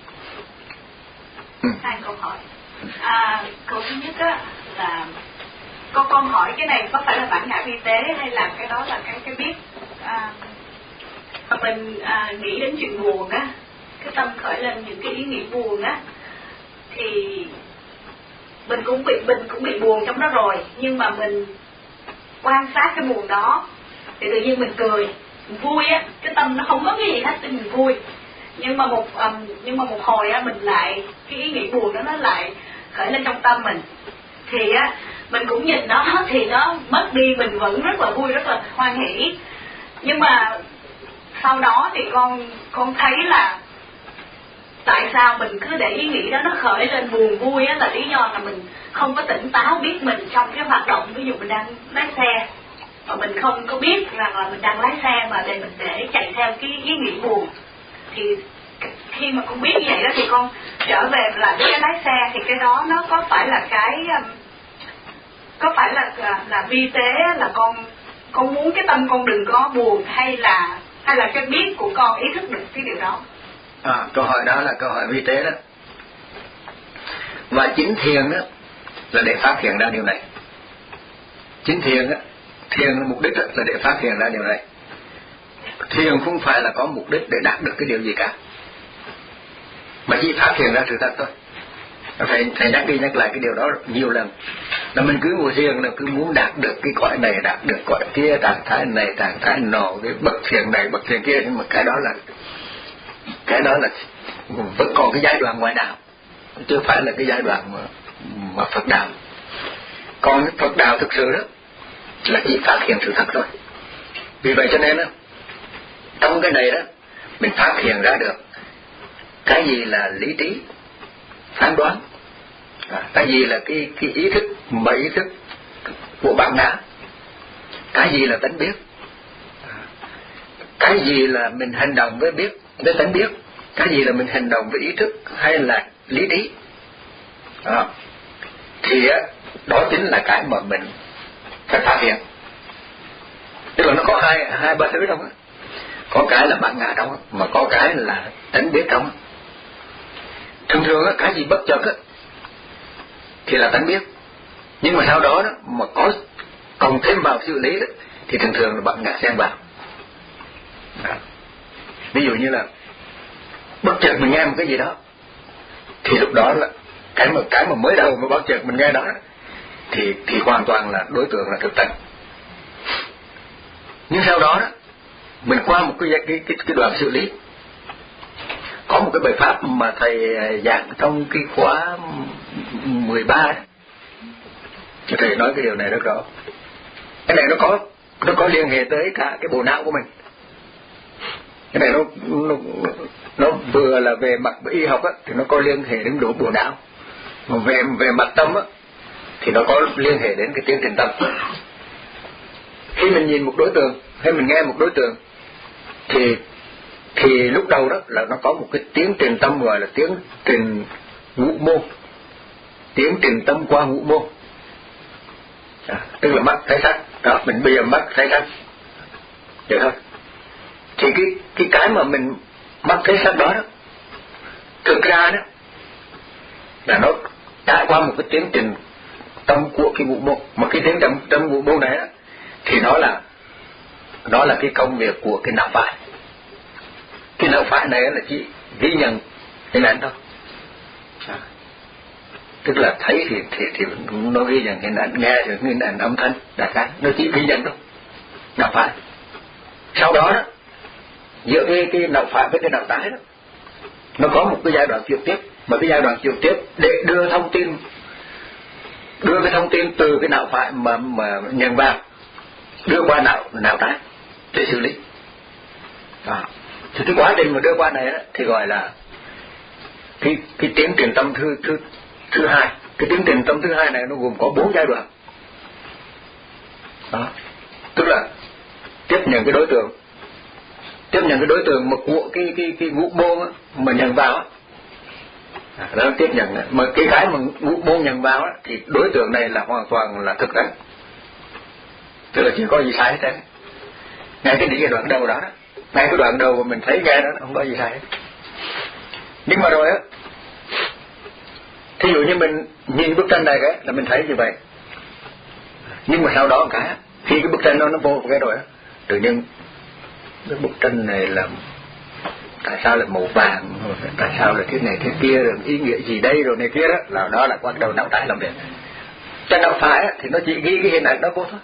Ừ. Hai câu hỏi. À, câu thứ nhất á là con con hỏi cái này có phải là bản ngã vi tế hay là cái đó là cái cái biết. À, mình à, nghĩ đến chuyện buồn á, cái tâm khởi lên những cái ý nghĩ buồn á, thì mình cũng bị mình cũng bị buồn trong đó rồi, nhưng mà mình quan sát cái buồn đó thì tự nhiên mình cười, mình vui á, cái tâm nó không có cái gì hết, thì mình vui. Nhưng mà một um, nhưng mà một hồi á mình lại cái ý nghĩ buồn đó nó lại khởi lên trong tâm mình, thì á mình cũng nhìn nó thì nó mất đi, mình vẫn rất là vui, rất là hoan hỉ. Nhưng mà sau đó thì con con thấy là tại sao mình cứ để ý nghĩ đó nó khởi lên buồn vui á, là lý do là mình không có tỉnh táo biết mình trong cái hoạt động. Ví dụ mình đang lái xe mà mình không có biết rằng là mình đang lái xe, mà để mình để chạy theo cái ý nghĩ buồn, thì khi mà con biết như vậy đó thì con trở về lại với cái lái xe, thì cái đó nó có phải là cái có phải là là, là vi tế, là con con muốn cái tâm con đừng có buồn, hay là hay là cái biết của con ý thức được cái điều đó? À, câu hỏi đó là câu hỏi vi tế đó, và chính thiền đó là để phát hiện ra điều này. Chính thiền đó, thiền là mục đích đó, là để phát hiện ra điều này. Thiền không phải là có mục đích để đạt được cái điều gì cả, mà chỉ phát hiện ra sự thật thôi. Thầy, thầy nhắc đi nhắc lại cái điều đó nhiều lần, là mình cứ ngồi thiền là cứ muốn đạt được cái cõi này, đạt được cõi kia, trạng thái này, trạng thái nọ, cái bậc thiền này, bậc thiền kia, nhưng mà cái đó là cái đó là vẫn còn cái giai đoạn ngoại đạo, chứ phải là cái giai đoạn mà, mà Phật đạo. Còn cái Phật đạo thực sự đó là chỉ phát hiện sự thật thôi. Vì vậy cho nên đó, trong cái này đó mình phát hiện ra được cái gì là lý trí phán đoán, à, cái gì là cái cái ý thức mà ý thức của bản ngã, cái gì là tánh biết, à, cái gì là mình hành động với biết với tánh biết, cái gì là mình hành động với ý thức hay là lý trí, à, thì đó chính là cái mà mình phải phát hiện. Tức là nó có hai hai ba thứ trong đó. Có cái là bản ngã trong đó, mà có cái là tánh biết trong đó. Thường thường á, cái gì bất chợt á thì là tánh biết, Nhưng mà sau đó đó mà có cộng thêm vào xử lý đó, thì thường thường là bạn ngã xen vào. Đó. Ví dụ như là bất chợt mình nghe một cái gì đó, thì lúc đó là cái mà cái mà mới đầu mà bất chợt mình nghe đó thì thì hoàn toàn là đối tượng là thực tánh. Nhưng sau đó đó mình qua một cái cái cái, cái đoạn xử lý, có một cái bài pháp mà thầy giảng trong cái khóa mười ba, thầy nói cái điều này rất rõ. Cái này nó có nó có liên hệ tới cả cái bộ não của mình. Cái này nó nó, nó vừa là về mặt y học á, thì nó có liên hệ đến bộ bộ não, mà về về mặt tâm á, thì nó có liên hệ đến cái tiến trình tâm. Khi mình nhìn một đối tượng hay mình nghe một đối tượng thì thì lúc đầu đó là nó có một cái tiến trình tâm gọi là tiến trình ngũ môn, tiến trình tâm qua ngũ môn. À, tức là mắt thấy sắc đó, mình bây giờ mắt thấy sắc được không? Thì cái cái cái mà mình mắt thấy sắc đó, đó thực ra đó là nó trải qua một cái tiến trình tâm của cái ngũ môn, mà cái tiến tâm tâm ngũ môn này đó, thì nó là nó là cái công việc của cái não phải. Cái não phải này là chỉ ghi nhận hình ảnh thôi. À, tức là thấy thì thì thì nó ghi nhận hình ảnh, nghe thì hình ảnh âm thanh đại khái, nó chỉ ghi nhận thôi, não phải. Sau đó đó giữa cái cái não phải với cái não trái đó, nó có một cái giai đoạn chuyển tiếp, mà cái giai đoạn chuyển tiếp để đưa thông tin, đưa cái thông tin từ cái não phải mà mà nhận vào đưa qua não não trái để xử lý. À, thì cái quá trình mà đưa qua này đó, thì gọi là cái cái tiến trình tâm thứ thứ thứ hai. Cái tiến trình tâm thứ hai này nó gồm có bốn giai đoạn. Đó, tức là tiếp nhận cái đối tượng, tiếp nhận cái đối tượng mà của cái cái cái ngũ môn á, mà nhận vào á, à, đó tiếp nhận á. Mà cái cái mà ngũ môn nhận vào á, thì đối tượng này là hoàn toàn là thực tánh, tức là chưa có gì sai hết trơn. Ngay cái giai đoạn đầu đó, đó ngay cái đoạn đầu mà mình thấy nghe đó không có gì sai hết. Nhưng mà rồi á, thí dụ như mình nhìn bức tranh này cái là mình thấy như vậy, nhưng mà sau đó một cái khi cái bức tranh nó nó vô cái rồi á, tự nhiên cái bức tranh này là tại sao là màu vàng, tại sao là thế này thế kia, rồi ý nghĩa gì đây rồi này kia đó, là đó là bắt đầu não trái làm việc. Trên não phải á, thì nó chỉ ghi cái hình ảnh đó vô thôi.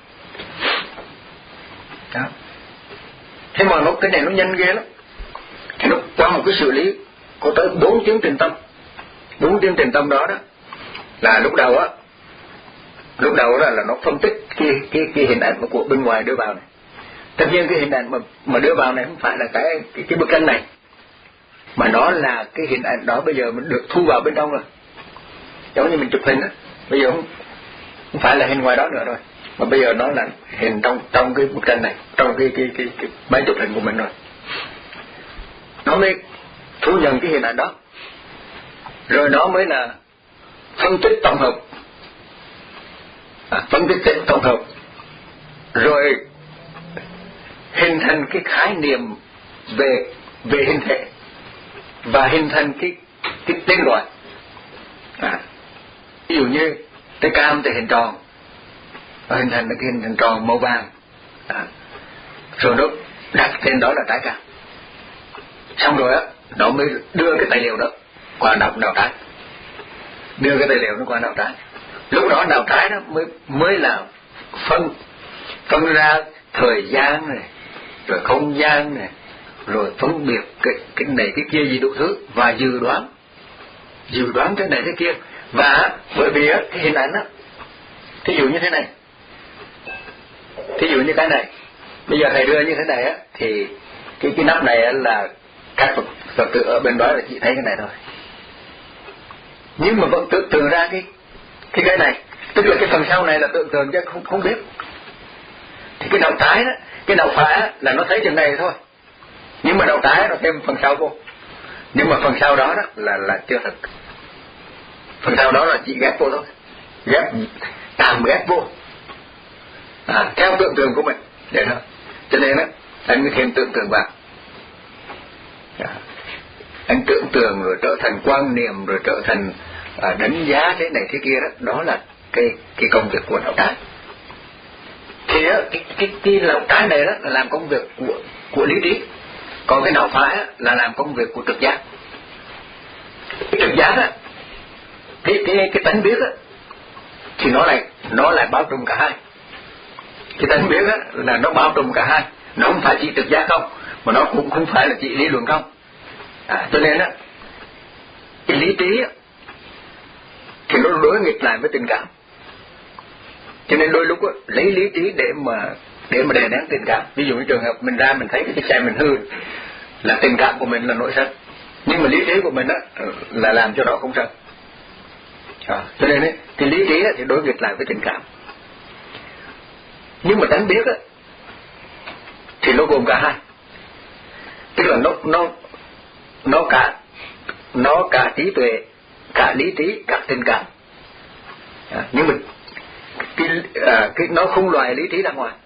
Đó. Thế mà nó cái này nó nhanh ghê lắm, thì nó qua một cái xử lý có tới bốn tiến trình tâm. Bốn tiến trình tâm đó đó là lúc đầu á, lúc đầu đó là nó phân tích cái cái cái hình ảnh của bên ngoài đưa vào này. Tất nhiên cái hình ảnh mà mà đưa vào này không phải là cái cái, cái bức tranh này, mà nó là cái hình ảnh đó bây giờ mình được thu vào bên trong rồi. Giống như mình chụp hình á, bây giờ không, không phải là hình ngoài đó nữa rồi, mà bây giờ nó là hình trong trong cái bức tranh này, trong cái cái cái, cái máy chụp hình của mình rồi. Nó mới thu nhận cái hình ảnh đó, rồi nó mới là phân tích tổng hợp, à, phân tích tổng hợp, rồi hình thành cái khái niệm về về hình thể và hình thành cái cái tên gọi. À, ví dụ như trái cam thì hình tròn, và hình thành cái hình, hình tròn màu vàng, à, rồi nó đặt tên đó là trái cam. Xong rồi á, nó mới đưa cái tài liệu đó qua não não trái, đưa cái tài liệu nó qua não trái. Lúc đó não trái đó mới mới là phân phân ra thời gian này, rồi không gian này, rồi phân biệt cái cái này cái kia gì đủ thứ, và dự đoán dự đoán cái này cái kia. Và bởi vì á, cái hình ảnh á, thí dụ như thế này, thí dụ như cái này, bây giờ thầy đưa như thế này á, thì cái cái nắp này là các Phật tử ở bên đó là chỉ thấy cái này thôi, nhưng mà vẫn tự từ ra cái cái cái này, tức là cái phần sau này là tưởng tượng chứ không không biết. Thì cái não trái đó, cái não phải đó, là nó thấy chừng này thôi, nhưng mà não trái nó thêm phần sau vô, nhưng mà phần sau đó đó là là chưa thật. Phần sau đó là chỉ ghép vô thôi, ghép tạm ghép vô, à, theo tưởng tượng của mình, để thôi. Cho nên á, anh mới thêm tưởng tượng vào. À, anh tưởng tượng rồi trở thành quan niệm, rồi trở thành à, đánh giá thế này thế kia đó, đó là cái cái công việc của não trái. Thì á, cái cái cái não trái này đó là làm công việc của của lý trí, còn cái não phải á, là làm công việc của trực giác. Cái trực giác á, cái cái cái tánh biết á, thì nó lại nó lại bao trùm cả hai. Cái tánh biết á là nó bao trùm cả hai, nó không phải chỉ trực giác không, mà nó cũng không phải là chỉ lý luận không. À, cho nên á, cái lý trí á, thì nó đối nghịch lại với tình cảm. Cho nên đôi lúc á, lấy lý trí để mà để mà đè nén tình cảm. Ví dụ như trường hợp mình ra mình thấy cái xe mình hư, là tình cảm của mình là nổi sân, nhưng mà lý trí của mình á là làm cho nó không sân. À, cho nên ấy, cái lý trí á, thì đối nghịch lại với tình cảm. Nhưng mà tánh biết á, thì nó gồm cả hai, tức là nó nó nó cả nó cả trí tuệ, cả lý trí, cả tình cảm. À, nhưng mà cái, à, cái nó không loại lý trí ra ngoài,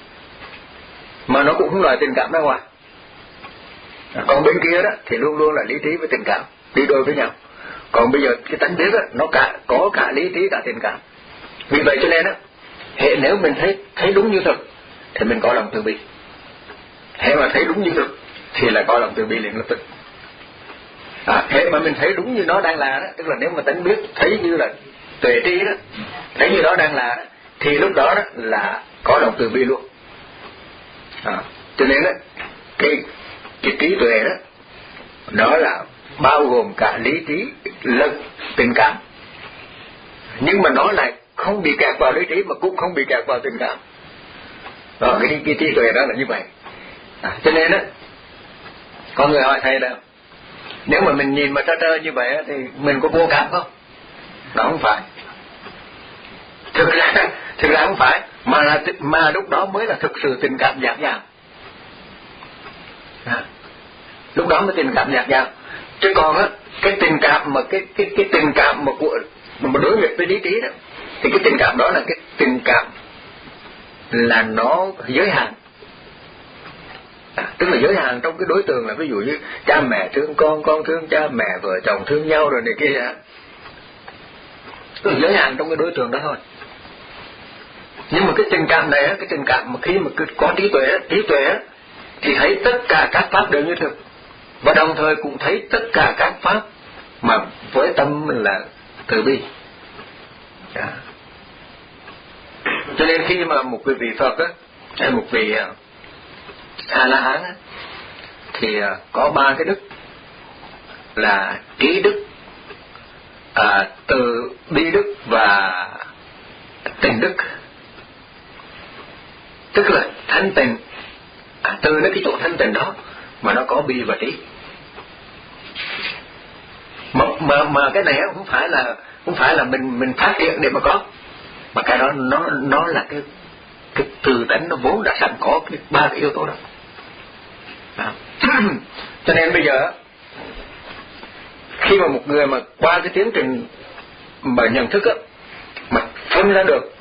mà nó cũng không loại tình cảm ra ngoài. À, còn bên kia đó thì luôn luôn là lý trí với tình cảm đi đôi với nhau. Còn bây giờ cái tánh biết đó, nó cả có cả lý trí cả tình cảm. Vì vậy cho nên á, hệ nếu mình thấy thấy đúng như thực thì mình có lòng từ bi. Hệ mà thấy đúng như thực thì là có lòng từ bi liền lập tức. À, hệ mà mình thấy đúng như nó đang là đó, tức là nếu mà tánh biết thấy như là tuệ trí đó, thấy như nó đang là đó, thì lúc đó đó là có lòng từ bi luôn. À, cho nên đó, cái cái trí tuệ đó, đó là bao gồm cả lý trí lẫn tình cảm, nhưng mà nó lại không bị kẹt vào lý trí mà cũng không bị kẹt vào tình cảm. Đó, cái, cái trí tuệ đó là như vậy. À, cho nên á, có người hỏi thầy là nếu mà mình nhìn mà trơ trơ như vậy thì mình có vô cảm không? Đó không phải. Thực ra thực ra không phải, mà là mà lúc đó mới là thực sự tình cảm dạt dào. À, lúc đó mới tình cảm dạt dào. Chứ còn á, cái tình cảm mà cái cái cái tình cảm mà của mà đối nghịch với lý trí đó, thì cái tình cảm đó là cái tình cảm là nó giới hạn. À, tức là giới hạn trong cái đối tượng là ví dụ như cha mẹ thương con, con thương cha mẹ, vợ chồng thương nhau rồi này kia. Tức là giới hạn trong cái đối tượng đó thôi. Nhưng mà cái tình cảm này, cái tình cảm mà khi mà có trí tuệ, trí tuệ thì thấy tất cả các pháp đều như thực, và đồng thời cũng thấy tất cả các pháp mà với tâm là từ bi. À. Cho nên khi mà một vị Phật á, hay một vị A La Hán á, thì có ba cái đức là trí đức, à, từ bi đức và tình đức. Tức là thanh tịnh, à, từ nó cái chỗ thanh tịnh đó mà nó có bi và trí. Mà, mà, mà cái này không phải là không phải là mình mình phát hiện để mà có, mà cái đó nó nó là cái cái từ tánh nó vốn đã sẵn có cái ba cái yếu tố đó. À. Cho nên bây giờ khi mà một người mà qua cái tiến trình mà nhận thức á, mà phân ra được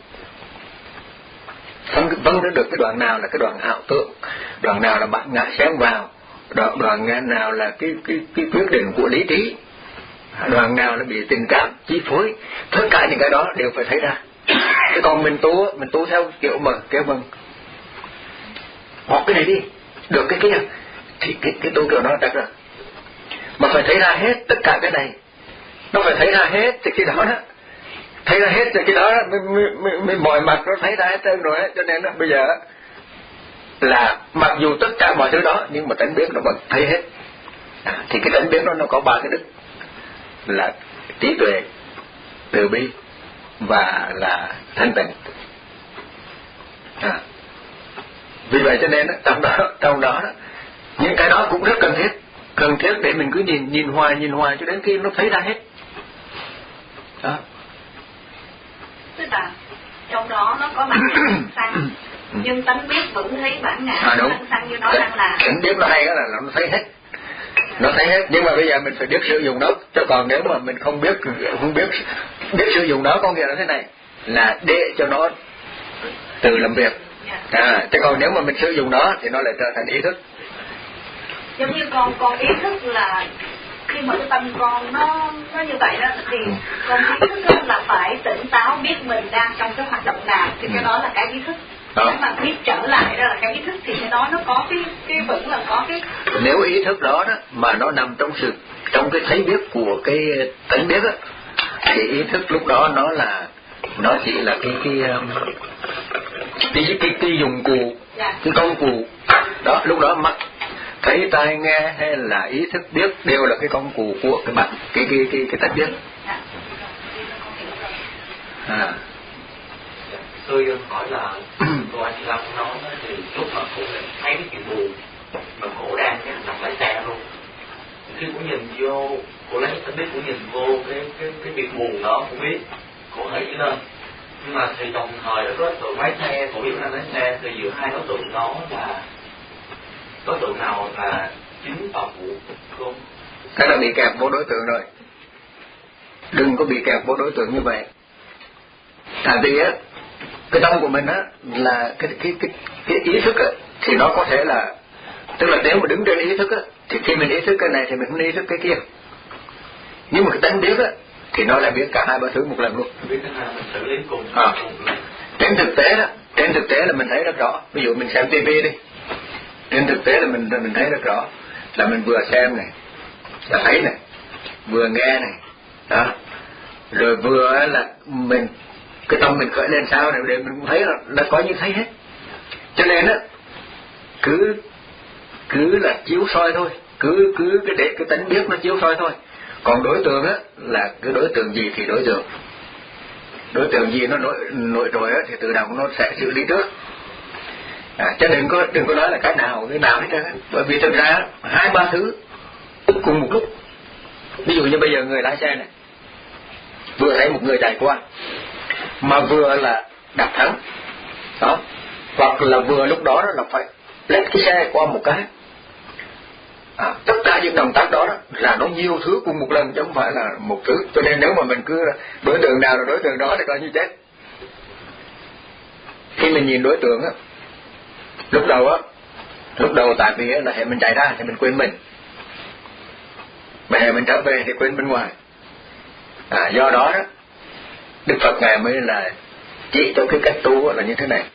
phân phân ra được cái đoạn nào là cái đoạn ảo tưởng, đoạn nào là bạn ngã xen vào, đoạn đoạn nào là cái cái cái quyết định của lý trí, đoạn nào là bị tình cảm chi phối, tất cả những cái đó đều phải thấy ra. Chứ còn mình tu mình tu theo kiểu mà kêu bằng học cái này đi được cái kia thì cái cái tu kiểu đó chắc rồi, mà phải thấy ra hết tất cả cái này, nó phải thấy ra hết thì cái đó đó thấy ra hết thì cái đó mình mọi mặt nó thấy ra hết trơn rồi ấy. Cho nên đó, bây giờ là mặc dù tất cả mọi thứ đó nhưng mà tánh biết nó vẫn thấy hết. À, thì cái tánh biết đó nó có ba cái đức là trí tuệ, từ bi và là thanh tịnh. À, vì vậy cho nên đó, trong đó trong đó những cái đó cũng rất cần thiết, cần thiết để mình cứ nhìn nhìn hoài nhìn hoài cho đến khi nó thấy ra hết. Đó. Tức là trong đó nó có bản ngã xăng, nhưng tánh biết vẫn thấy bản ngã à, xăng như nó đang là. Tánh biết nó hay đó là nó thấy hết, nó thấy hết. Nhưng mà bây giờ mình phải biết sử dụng nó, chứ còn nếu mà mình không biết không biết biết sử dụng nó, có nghĩa là thế này, là để cho nó tự làm việc. À, chứ còn nếu mà mình sử dụng nó thì nó lại trở thành ý thức. Giống như con con ý thức là khi mà cái tâm con nó nó như vậy đó thì con ý thức đó là phải tỉnh táo biết mình đang trong cái hoạt động nào thì cái đó là cái ý thức. Nếu mà biết trở lại đó là cái ý thức thì cái đó nó có cái cái vẫn là có cái. Nếu ý thức đó đó mà nó nằm trong sự trong cái thấy biết của cái tánh biết á, thì ý thức lúc đó nó là nó chỉ là cái cái cái cái, cái, cái dụng cụ, dạ. cái công cụ đó. Lúc đó mắt thấy tai nghe hay là ý thức biết đều là cái công cụ của cái bản cái cái cái cái tánh biết. Dạ. À. Tôi hỏi là cô anh Lâm nói thì lúc mà cô thấy cái chuyện buồn mà cổ đang cái nằm lái xe luôn, khi cô nhìn vô, cô lấy cái biết cô nhìn vô cái cái cái việc buồn đó, cô biết cô thấy cái lên, nhưng mà thì đồng thời đó đối tượng lái xe, cô biết anh lái xe thì giữa hai đối tượng đó là đối tượng nào là chính tàu vụ cô? Cái là bị kẹp vô đối tượng rồi, đừng có bị kẹp vô đối tượng như vậy. Tại vì á cái tâm của mình á là cái cái cái cái ý thức á thì nó có thể là, tức là nếu mà đứng trên ý thức á thì khi mình ý thức cái này thì mình không ý thức cái kia, nhưng mà cái tánh biết á thì nó lại biết cả hai ba thứ một lần luôn. Biết cái hai mình xử lý cùng. À. Trên thực tế đó, trên thực tế là mình thấy rất rõ. Ví dụ mình xem tivi đi, trên thực tế là mình mình thấy rất rõ là mình vừa xem này, là thấy này, vừa nghe này, đó, rồi vừa là mình cái tâm mình khởi lên sao này để mình cũng thấy là, là có như thấy hết. Cho nên á cứ cứ là chiếu soi thôi, cứ cứ cái để cái tánh biết nó chiếu soi thôi. Còn đối tượng á là cái đối tượng gì thì đối tượng đối tượng gì nó nổi nổi trội á thì tự động nó sẽ xử lý trước. À, cho nên có đừng có nói là cái nào cái nào hết trơn, bởi vì thực ra hai ba thứ cùng một lúc. Ví dụ như bây giờ người lái xe này vừa thấy một người chạy qua mà vừa là đạp thắng đó, hoặc là vừa lúc đó là phải lết cái xe qua một cái. À, tất cả những động tác đó, đó là nó nhiều thứ cùng một lần chứ không phải là một thứ. Cho nên nếu mà mình cứ đối tượng nào là đối tượng đó thì coi như chết. Khi mình nhìn đối tượng á, lúc đầu á, lúc đầu tại vì là hệ mình chạy ra thì mình quên mình, mà hệ mình trở về thì quên bên ngoài. À, do đó đó Đức Phật ngài mới là chỉ cho cái cách tu là như thế này.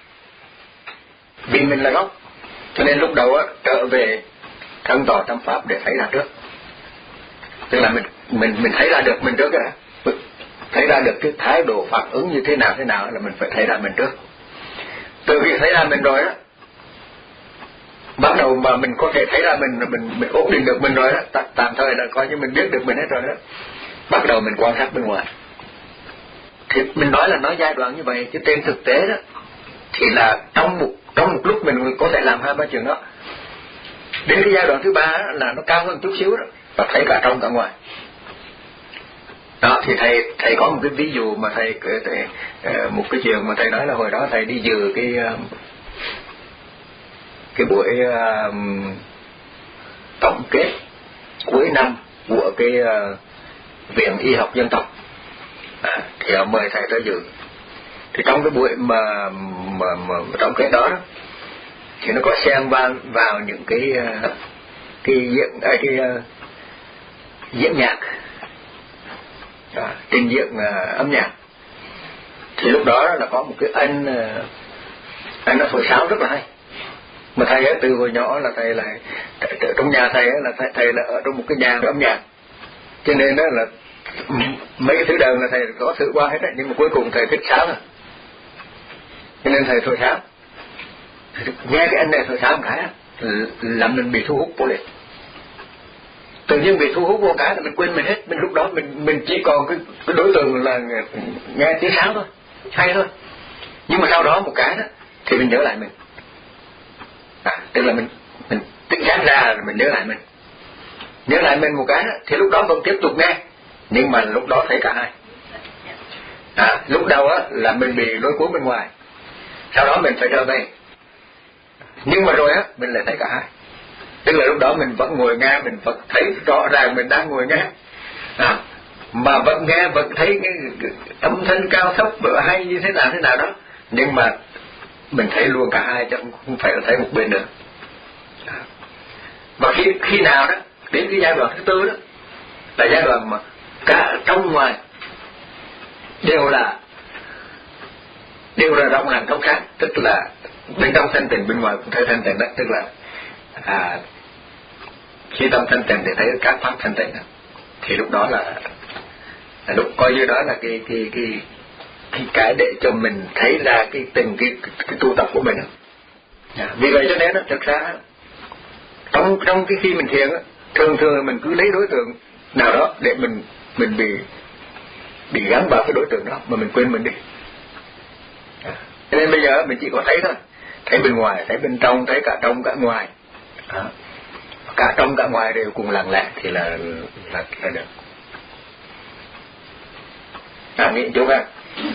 Vì mình là gốc, cho nên lúc đầu á trở về thân tỏ tâm pháp để thấy ra trước. Tức là mình mình mình thấy ra được mình trước cái đã, thấy ra được cái thái độ phản ứng như thế nào thế nào là mình phải thấy ra mình trước. Từ khi thấy ra mình rồi đó, bắt đầu mà mình có thể thấy ra mình mình mình ổn định được mình rồi đó, tạm thời là coi như mình biết được mình hết rồi đó, bắt đầu mình quan sát bên ngoài. Thì mình nói là nói giai đoạn như vậy, chứ trên thực tế đó thì là trong một trong một lúc mình có thể làm hai ba chuyện đó. Đến cái giai đoạn thứ ba là nó cao hơn chút xíu đó, và thấy cả trong cả ngoài. Đó thì thầy thầy có một cái ví dụ mà thầy, thầy một cái chuyện mà thầy nói là hồi đó thầy đi dự cái cái buổi um, tổng kết cuối năm của cái uh, viện y học dân tộc. À, thì họ mời thầy tới dự. Thì trong cái buổi mà mà, mà tổng kết đó, đó thì nó có xen vào vào những cái uh, cái diễn à, cái uh, diễn nhạc, à, trình diễn uh, âm nhạc. Thì lúc đó là có một cái anh uh, anh nó thổi sáo rất là hay. Mà thầy ấy, từ hồi nhỏ là thầy là trong nhà thầy ấy, là thầy, thầy là ở trong một cái nhà âm nhạc, cho nên đó là mấy cái thứ đời là thầy có thử qua hết đấy, nhưng mà cuối cùng thầy thích sáo rồi, cho nên thầy thổi sáo. Nghe cái anh này thổi sáo một cái làm mình bị thu hút vô liền, tự nhiên bị thu hút vô cái là mình quên mình hết. Mình lúc đó mình mình chỉ còn cái, cái đối tượng là nghe tiếng sáo thôi, hay thôi, nhưng mà sau đó một cái đó thì mình nhớ lại mình. À, tức là mình mình tỉnh giác ra là mình nhớ lại mình, nhớ lại mình một cái đó, thì lúc đó vẫn tiếp tục nghe, nhưng mà lúc đó thấy cả hai. À, lúc đầu á là mình bị lôi cuốn bên ngoài, sau đó mình phải trở về, nhưng mà rồi á mình lại thấy cả hai. Tức là lúc đó mình vẫn ngồi nghe, mình vẫn thấy rõ ràng mình đang ngồi nghe, à, mà vẫn nghe vẫn thấy cái, cái âm thanh cao thấp hay như thế nào thế nào đó, nhưng mà mình thấy luôn cả hai chứ không phải là thấy một bên nữa. Và khi khi nào đó đến cái giai đoạn thứ tư đó là giai đoạn mà cả trong ngoài đều là đều là rộng lặng trong sáng, tức là bên trong thanh tịnh, bên ngoài cũng thấy thanh tịnh đó, tức là à, khi tâm thanh tịnh thì thấy các pháp thanh tịnh đó. Thì lúc đó là, là lúc coi như đó là cái cái cái cái cái để cho mình thấy ra cái từng cái, cái, cái tu tập của mình đó. À, vì vậy cho nên đó, thực ra trong trong cái khi mình thiền đó, thường thường mình cứ lấy đối tượng nào đó để mình mình bị bị gắn vào cái đối tượng đó mà mình quên mình đi. À, cho nên bây giờ mình chỉ có thấy thôi, thấy bên ngoài, thấy bên trong, thấy cả trong cả ngoài. À, cả trong cả ngoài đều cùng lặng lẽ thì là là, là được. À, nghĩ chút ha.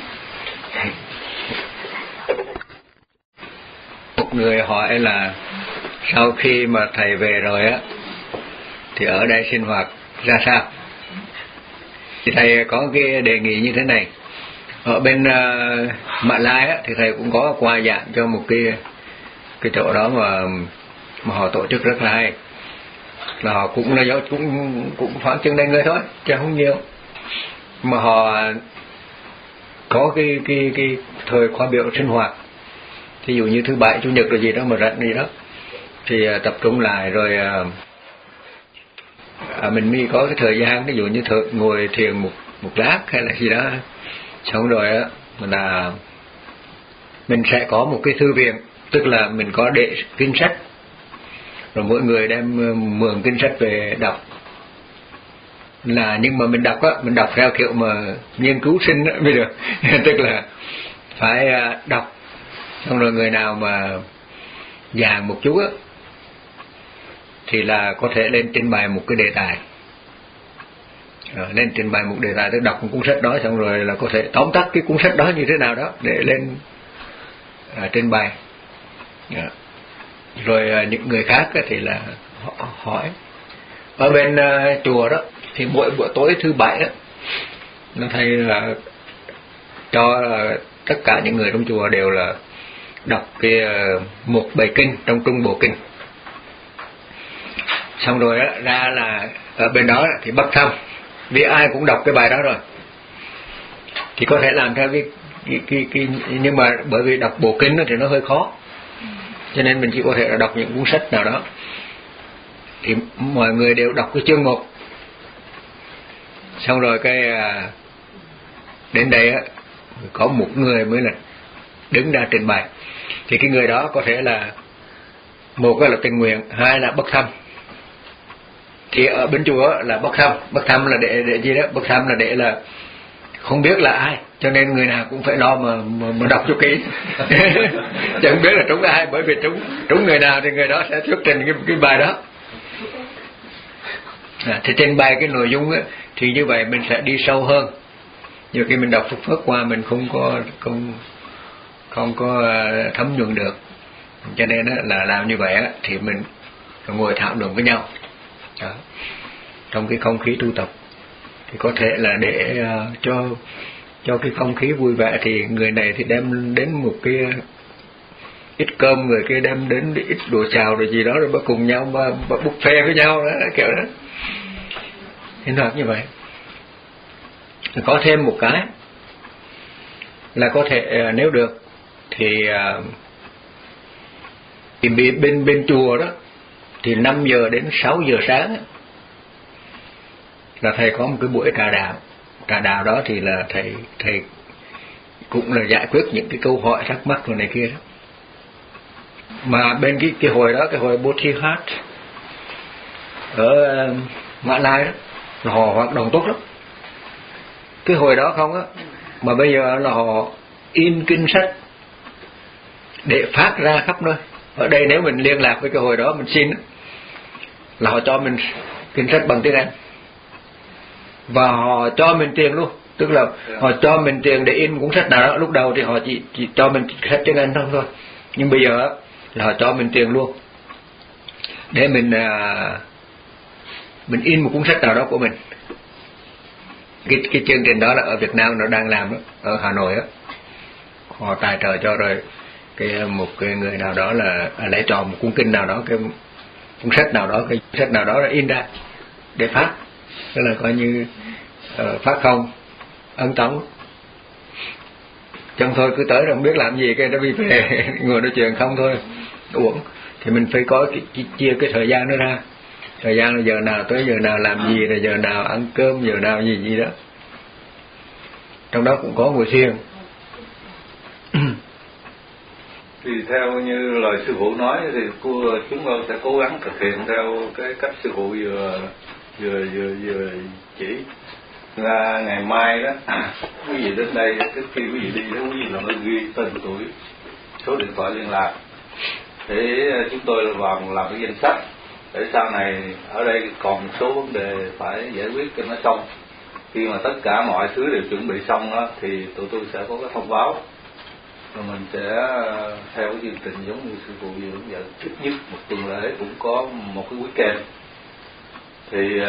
Một người hỏi là sau khi mà thầy về rồi á thì ở đây sinh hoạt ra sao? Thì thầy có cái đề nghị như thế này. Ở bên uh, Mã Lai á thì thầy cũng có qua giảng cho một cái cái chỗ đó mà mà họ tổ chức rất là hay. Là họ cũng là do cũng cũng khoảng chừng này người thôi, chứ không nhiều. Mà họ có cái cái cái thời khóa biểu sinh hoạt. Ví dụ như thứ bảy chủ nhật rồi gì đó mà rảnh gì đó thì uh, tập trung lại rồi uh, à, mình mới có cái thời gian, ví dụ như thời, ngồi thiền một một lát hay là gì đó, xong rồi á là mình sẽ có một cái thư viện, tức là mình có để kinh sách, rồi mỗi người đem mượn kinh sách về đọc. Là nhưng mà mình đọc á, mình đọc theo kiểu mà nghiên cứu sinh á mới được tức là phải đọc, xong rồi người nào mà giảng một chút á thì là có thể lên trình bày một cái đề tài, à, lên trình bày một đề tài, tức đọc một cuốn sách đó xong rồi là có thể tóm tắt cái cuốn sách đó như thế nào đó để lên à, trình bày. À, rồi à, những người khác á, thì là họ hỏi. Ở bên à, chùa đó thì mỗi buổi tối thứ bảy đó nó thầy là cho là tất cả những người trong chùa đều là đọc cái uh, một bài kinh trong Trung Bộ Kinh. Xong rồi đó, ra là ở bên đó thì bắt thăm, vì ai cũng đọc cái bài đó rồi thì có thể làm theo cái, cái, cái, cái nhưng mà bởi vì đọc bộ kinh đó thì nó hơi khó, cho nên mình chỉ có thể là đọc những cuốn sách nào đó. Thì mọi người đều đọc cái chương một, xong rồi cái đến đây á có một người mới là đứng ra trình bày. Thì cái người đó có thể là một là tình nguyện, hai là bất thăm. Thì ở bên chùa là bất thăm, bất thăm là để để gì đó, bất thăm là để là không biết là ai, cho nên người nào cũng phải lo mà mà, mà đọc cho kỹ chứ không biết là trúng ai, bởi vì trúng trúng người nào thì người đó sẽ thuyết trình cái cái bài đó. À, thì trình bày cái nội dung á, thì như vậy mình sẽ đi sâu hơn. Nhiều khi mình đọc phút phớt qua mình không có không không có thấm nhuần được, cho nên á, là làm như vậy á, thì mình ngồi thảo luận với nhau đó. Trong cái không khí tu tập thì có thể là để uh, cho cho cái không khí vui vẻ thì người này thì đem đến một cái ít cơm, người kia đem đến ít đồ chào rồi gì đó, rồi bắt cùng nhau mà, mà buffet với nhau đó, kiểu đó. Thế nào như vậy. Có thêm một cái là có thể nếu được thì thì bên bên chùa đó thì năm giờ đến sáu giờ sáng là thầy có một cái buổi trà đạo. Trà đạo đó thì là thầy thầy cũng là giải quyết những cái câu hỏi thắc mắc rồi này kia đó. Mà bên cái cái hồi đó, cái hồi Bodhisattva ở Mã Lai đó là họ hoạt động tốt lắm. Cái hồi đó không á, mà bây giờ là họ in kinh sách để phát ra khắp nơi. Ở đây nếu mình liên lạc với cái hồi đó mình xin là họ cho mình kinh sách bằng tiếng Anh và họ cho mình tiền luôn, tức là họ cho mình tiền để in cuốn sách nào đó. Lúc đầu thì họ chỉ, chỉ cho mình sách tiếng Anh thôi thôi, nhưng bây giờ là họ cho mình tiền luôn để mình à, mình in một cuốn sách nào đó của mình. Cái, cái chương trình đó là ở Việt Nam nó đang làm đó, ở Hà Nội đó. Họ tài trợ cho rồi cái một cái người nào đó là à, lấy chọn một cuốn kinh nào đó, cái cuốn sách nào đó, cái sách nào đó là in ra để phát, tức là coi như uh, phát không ấn tống. Chẳng thôi cứ tới rồi không biết làm gì, cái nó đi về ngồi nói chuyện không thôi, uổng. Thì mình phải có cái, cái, chia cái thời gian đó ra, thời gian là giờ nào tới giờ nào làm gì, rồi giờ nào ăn cơm, giờ nào gì gì đó. Trong đó cũng có ngồi thiền. Thì theo như lời sư phụ nói thì cô chúng con sẽ cố gắng thực hiện theo cái cách sư phụ vừa vừa vừa vừa chỉ. Là ngày mai đó quý vị đến đây, trước khi quý vị đi đó, quý vị là ghi tên tuổi, số điện thoại liên lạc để chúng tôi vào làm cái danh sách, để sau này ở đây còn một số vấn đề phải giải quyết cho nó xong. Khi mà tất cả mọi thứ đều chuẩn bị xong đó, thì tụi tôi sẽ có cái thông báo, rồi mình sẽ theo cái chương trình giống như sư phụ vừa hướng dẫn. Ít nhất một tuần lễ cũng có một cái weekend. Thì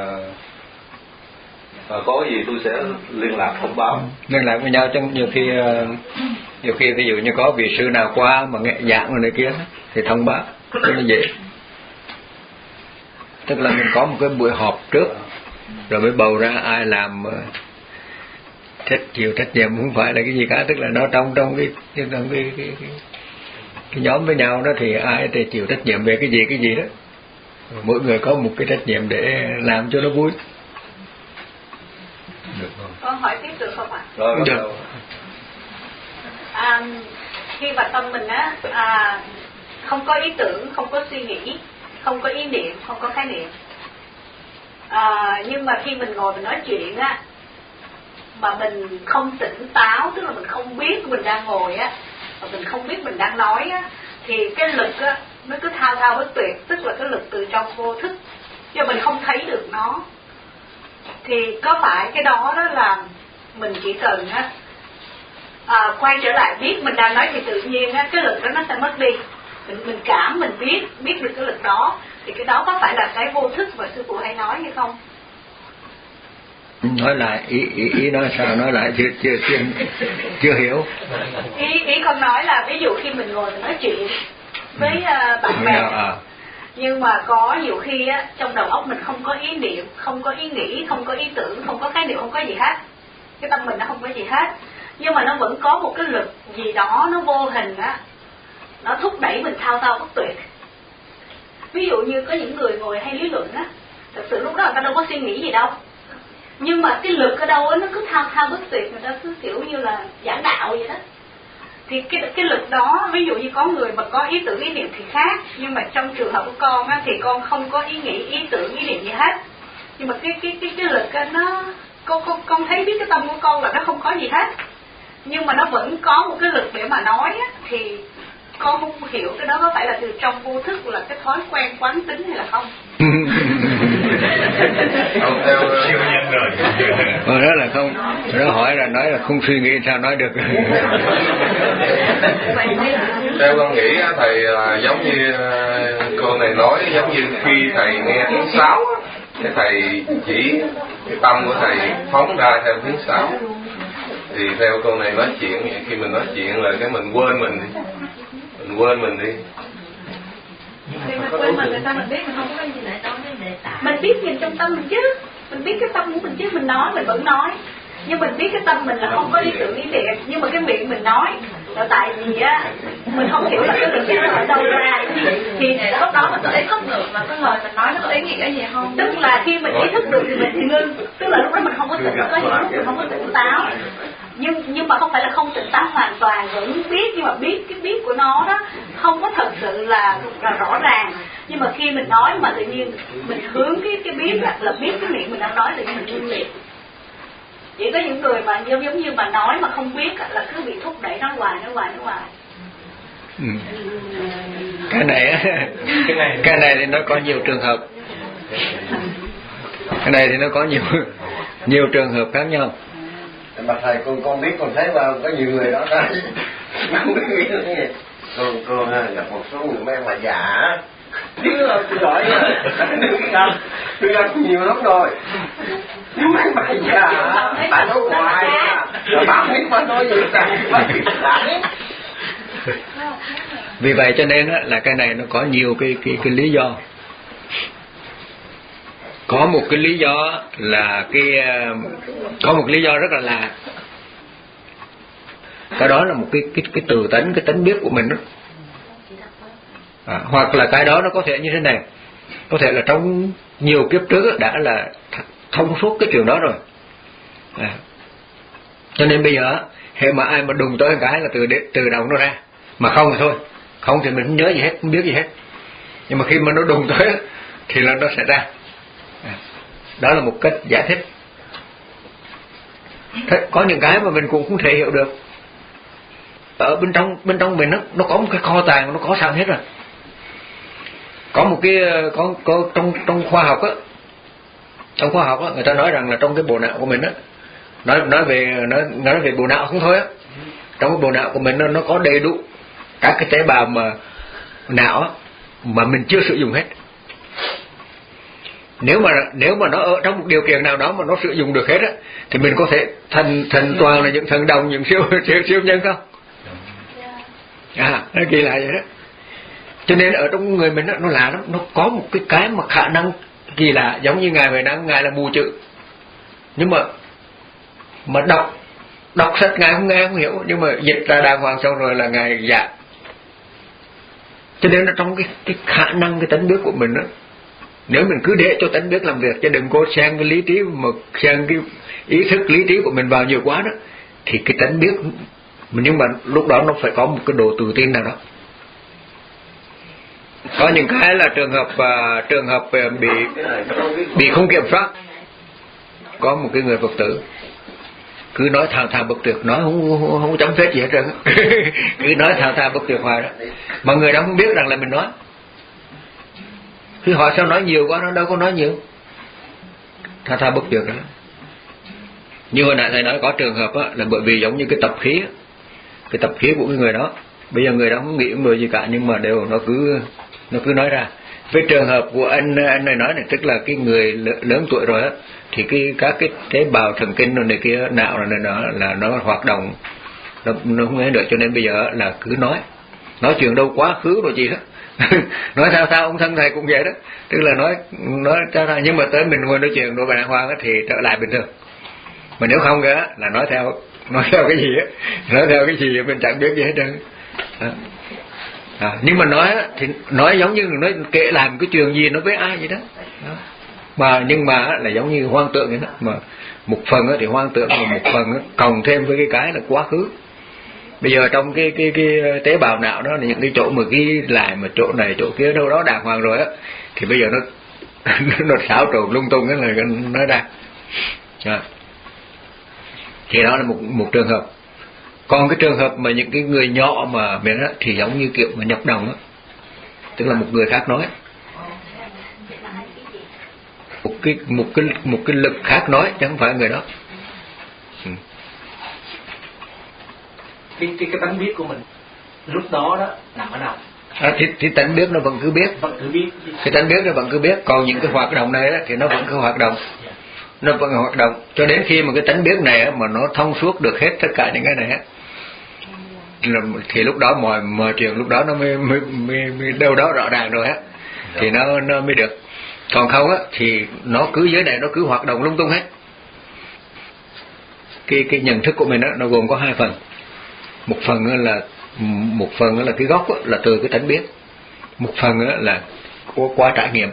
à, có gì tôi sẽ liên lạc thông báo. Liên lạc với nhau, trong nhiều khi nhiều khi ví dụ như có vị sư nào qua mà nghe giảng rồi này kia thì thông báo rất là dễ. Tức là mình có một cái buổi họp trước rồi mới bầu ra ai làm trách chịu trách nhiệm, không phải là cái gì cả. Tức là nó trong trong cái trong cái, cái, cái, cái nhóm với nhau đó thì ai thì chịu trách nhiệm về cái gì cái gì đó, mỗi người có một cái trách nhiệm để làm cho nó vui. Được không? Con hỏi tiếp được không ạ? Rồi, được. À, khi mà tâm mình á à, không có ý tưởng, không có suy nghĩ, không có ý niệm, không có khái niệm, à, nhưng mà khi mình ngồi mình nói chuyện á mà mình không tỉnh táo, tức là mình không biết mình đang ngồi á, và mình không biết mình đang nói á, thì cái lực á nó cứ thao thao bất tuyệt, tức là cái lực từ trong vô thức, nhưng mình không thấy được nó. Thì có phải cái đó đó là mình chỉ cần á à, quay trở lại biết mình đang nói, thì tự nhiên á cái lực đó nó sẽ mất đi. Mình mình cảm mình biết biết được cái lực đó, thì cái đó có phải là cái vô thức mà sư phụ hay nói hay không? Nói lại ý ý ý nói sao, nói lại chưa chưa chưa chưa hiểu. Ý ý con nói là ví dụ khi mình ngồi mình nói chuyện với uh, bạn bè, à. nhưng mà có nhiều khi á trong đầu óc mình không có ý niệm, không có ý nghĩ, không có ý tưởng, không có khái niệm, không có gì hết. Cái tâm mình nó không có gì hết, nhưng mà nó vẫn có một cái lực gì đó nó vô hình á, nó thúc đẩy mình thao thao bất tuyệt. Ví dụ như có những người ngồi hay lý luận á, thật sự lúc đó người ta đâu có suy nghĩ gì đâu, nhưng mà cái lực ở đâu á nó cứ thao thao bất tuyệt, người ta cứ kiểu như là giảng đạo vậy đó. Thì cái cái lực đó, ví dụ như có người mà có ý tưởng ý niệm thì khác, nhưng mà trong trường hợp của con á thì con không có ý nghĩ, ý tưởng, ý niệm gì hết. Nhưng mà cái cái cái cái lực á nó con con con thấy biết cái tâm của con là nó không có gì hết, nhưng mà nó vẫn có một cái lực để mà nói á, thì con không hiểu cái đó có phải là từ trong vô thức, là cái thói quen quán tính hay là không? Không, theo siêu nhân rồi. Ờ, đó là không, nó hỏi là nói là không suy nghĩ sao nói được. Theo con nghĩ thầy là giống như cô này nói, giống như khi thầy nghe tiếng sáo, cái thầy chỉ cái tâm của thầy phóng ra theo tiếng sáo. Thì theo cô này nói chuyện, khi mình nói chuyện là cái mình quên mình đi, mình quên mình đi. Thì mình quên mình, người ta mình biết mình không có cái gì lại nói cái đề tài. Mình biết nhìn trong tâm mình chứ, mình biết cái tâm của mình chứ, mình nói mình vẫn nói. Nhưng mình biết cái tâm mình là không có ý tưởng ý niệm, nhưng mà cái miệng mình nói là tại vì á mình không hiểu là cái lực nó ở đâu ra, thì lúc đó mình có ý thức được là cái lời mình nói nó có ý nghĩa gì không. Tức là khi mình ý thức được thì mình thì ngưng, tức là lúc đó mình không có tỉnh, có những lúc mình không có tỉnh táo, nhưng nhưng mà không phải là không tỉnh táo hoàn toàn, vẫn biết, nhưng mà biết cái biết của nó đó không có thật sự là, là rõ ràng. Nhưng mà khi mình nói mà tự nhiên mình hướng cái cái biết là, là biết cái miệng mình đang nói, tự nhiên mình ngưng liền. Chỉ có những người mà giống giống như mà nói mà không biết là cứ bị thúc đẩy nói hoài nói hoài nói hoài. Ừ. Cái này cái này cái này thì nó có nhiều trường hợp. Cái này thì nó có nhiều nhiều trường hợp khác nhau. Mà thầy con con biết con thấy mà có nhiều người đó đây không biết nghĩ là cái gì. Con con gặp một số người mấy bà già chứ là tôi gọi tôi gặp nhiều lắm rồi. Nhưng mấy bà già bà nói hoài rồi bà biết bà nói gì cả bà biết lại. Vì vậy cho nên là cái này nó có nhiều cái cái cái lý do. có một cái lý do là cái có một lý do rất là lạ. Cái đó là một cái cái cái từ tánh, cái tánh biết của mình đó. À, hoặc là cái đó nó có thể như thế này, có thể là trong nhiều kiếp trước đã là thông suốt cái chuyện đó rồi. À, cho nên bây giờ hệ mà ai mà đùng tới cái là từ từ đầu nó ra, mà không thì thôi, không thì mình không nhớ gì hết, không biết gì hết. Nhưng mà khi mà nó đùng tới thì là nó sẽ ra. À, đó là một cách giải thích. Thế, có những cái mà mình cũng không thể hiểu được. Ở bên trong bên trong mình nó nó có một cái kho tàng, nó có sẵn hết rồi. Có một cái có có trong trong khoa học á, trong khoa học á, người ta nói rằng là trong cái bộ não của mình á, nói nói về nói nói về bộ não không thôi á, trong cái bộ não của mình nó nó có đầy đủ các cái tế bào mà não á, mà mình chưa sử dụng hết. Nếu mà nếu mà nó ở trong một điều kiện nào đó mà nó sử dụng được hết á, thì mình có thể thành thành toàn là những thần đồng, những siêu siêu siêu nhân không? À, nó kỳ lạ vậy đó. Cho nên ở trong người mình đó, nó lạ lắm, nó có một cái cái mà khả năng kỳ lạ, giống như ngài Huệ Năng, ngài là mù chữ, nhưng mà mà đọc đọc sách ngài không nghe không hiểu, nhưng mà dịch ra đàng hoàng xong rồi là ngài dạ. Cho nên nó trong cái cái khả năng, cái tánh biết của mình đó, nếu mình cứ để cho tánh biết làm việc, chứ đừng có xen cái lý trí, mà xen cái ý thức lý trí của mình vào nhiều quá đó, thì cái tánh biết, nhưng mà lúc đó nó phải có một cái độ tự tin nào đó. Có những cái là trường hợp uh, trường hợp uh, bị bị không kiểm soát. Có một cái người Phật tử cứ nói thao thao bất tuyệt, nói không không, không chấm phết gì hết trơn. Cứ nói thao thao bất tuyệt hoài đó, mà người đó không biết rằng là mình nói. Khi họ sao nói nhiều quá, nó đâu có nói nhiều, thao thao bất tuyệt đó. Như hồi nãy thầy nói có trường hợp á, là bởi vì giống như cái tập khí á, cái tập khí của cái người đó. Bây giờ người đó không nghĩ người gì cả, nhưng mà đều nó cứ nó cứ nói ra. Với trường hợp của anh anh này nói này, tức là cái người lớn tuổi rồi á, thì cái các cái tế bào thần kinh rồi này kia, não rồi này nó là nó hoạt động, nó, nó không nghe được, cho nên bây giờ là cứ nói nói chuyện đâu quá khứ rồi gì đó. Nói sao sao ông thân thầy cũng vậy đó, tức là nói nói sao sao, nhưng mà tới mình ngồi nói chuyện đối bài đàng hoàng thì trở lại bình thường. Mà nếu không kìa là nói theo nói theo cái gì á, nói theo cái gì mình chẳng biết gì hết trơn. À. À, nhưng mà nói thì nói giống như nói kể làm cái chuyện gì nó với ai vậy đó. Đó. Mà nhưng mà là giống như hoang tượng vậy đó, mà một phần thì hoang tượng, mà một phần cộng thêm với cái cái là quá khứ. Bây giờ trong cái cái cái tế bào não đó là những cái chỗ mà ghi lại, mà chỗ này chỗ kia đâu đó đàng hoàng rồi á, thì bây giờ nó nó xáo trộn lung tung cái là nó ra. À. Thì đó là một một trường hợp. Còn cái trường hợp mà những cái người nhỏ mà mình á, thì giống như kiểu mà nhập đồng á, tức là một người khác nói, một cái một cái một cái lực khác nói, chứ không phải người đó. Ừ. Cái cái cái tánh biết của mình lúc đó đó nằm ở đâu? À, thì, thì tánh biết nó vẫn cứ biết, vẫn cứ biết. Cái tánh biết nó vẫn cứ biết, còn những cái hoạt động này đó, thì nó vẫn cứ hoạt động, nó vẫn hoạt động cho đến khi mà cái tánh biết này mà nó thông suốt được hết tất cả những cái này á, thì lúc đó mọi mọi chuyện lúc đó nó mới, mới, mới, mới đâu đó rõ ràng rồi á, thì nó nó mới được. Còn không á thì nó cứ dưới này nó cứ hoạt động lung tung hết. Cái cái nhận thức của mình á, nó gồm có hai phần. Một phần là một phần là cái gốc á, là từ cái tánh biết. Một phần á, là qua, qua trải nghiệm.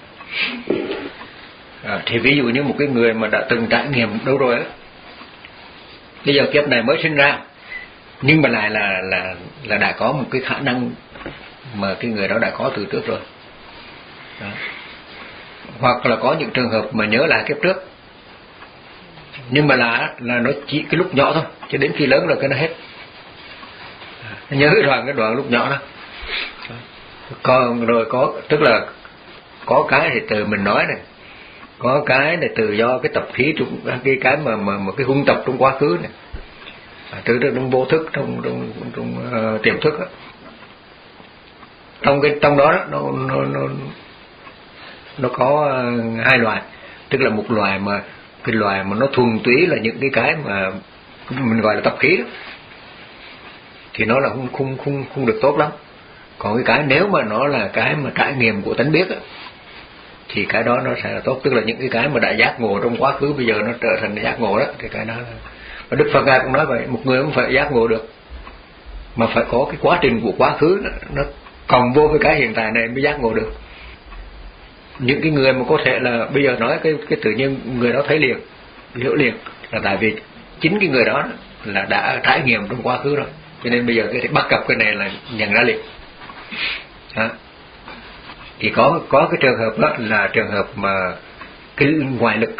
À, thì ví dụ như một cái người mà đã từng trải nghiệm đâu rồi á, bây giờ kiếp này mới sinh ra, nhưng mà lại là là là đã có một cái khả năng mà cái người đó đã có từ trước rồi. Đó. Hoặc là có những trường hợp mà nhớ lại kiếp trước, nhưng mà là là nó chỉ cái lúc nhỏ thôi, cho đến khi lớn rồi cái nó hết. Nhớ cái đoạn cái đoạn lúc nhỏ đó. Còn rồi có, tức là có cái thì từ mình nói này, có cái này từ do cái tập khí trong cái cái mà mà, mà cái hung tập trong quá khứ này, từ trong vô thức, trong trong trong uh, tiềm thức đó. Trong cái trong đó, đó nó nó nó nó có uh, hai loại, tức là một loài mà cái loài mà nó thuần túy là những cái cái mà mình gọi là tập khí đó, thì nó là không không không không được tốt lắm. Còn cái cái nếu mà nó là cái mà trải nghiệm của tánh biết á, thì thì cái đó nó sẽ là tốt. Tức là những cái cái mà đã giác ngộ trong quá khứ bây giờ nó trở thành giác ngộ đó, thì cái đó. Và Đức Phật Ngài cũng nói vậy, một người không phải giác ngộ được, mà phải có cái quá trình của quá khứ nó, nó cộng vô với cái hiện tại này mới giác ngộ được. Những cái người mà có thể là bây giờ nói cái cái tự nhiên người đó thấy liền, hiểu liền, là tại vì chính cái người đó là đã trải nghiệm trong quá khứ rồi, cho nên bây giờ cái bắt gặp cái này là nhận ra liền. Đó. Thì có có cái trường hợp đó là trường hợp mà cái ngoại lực,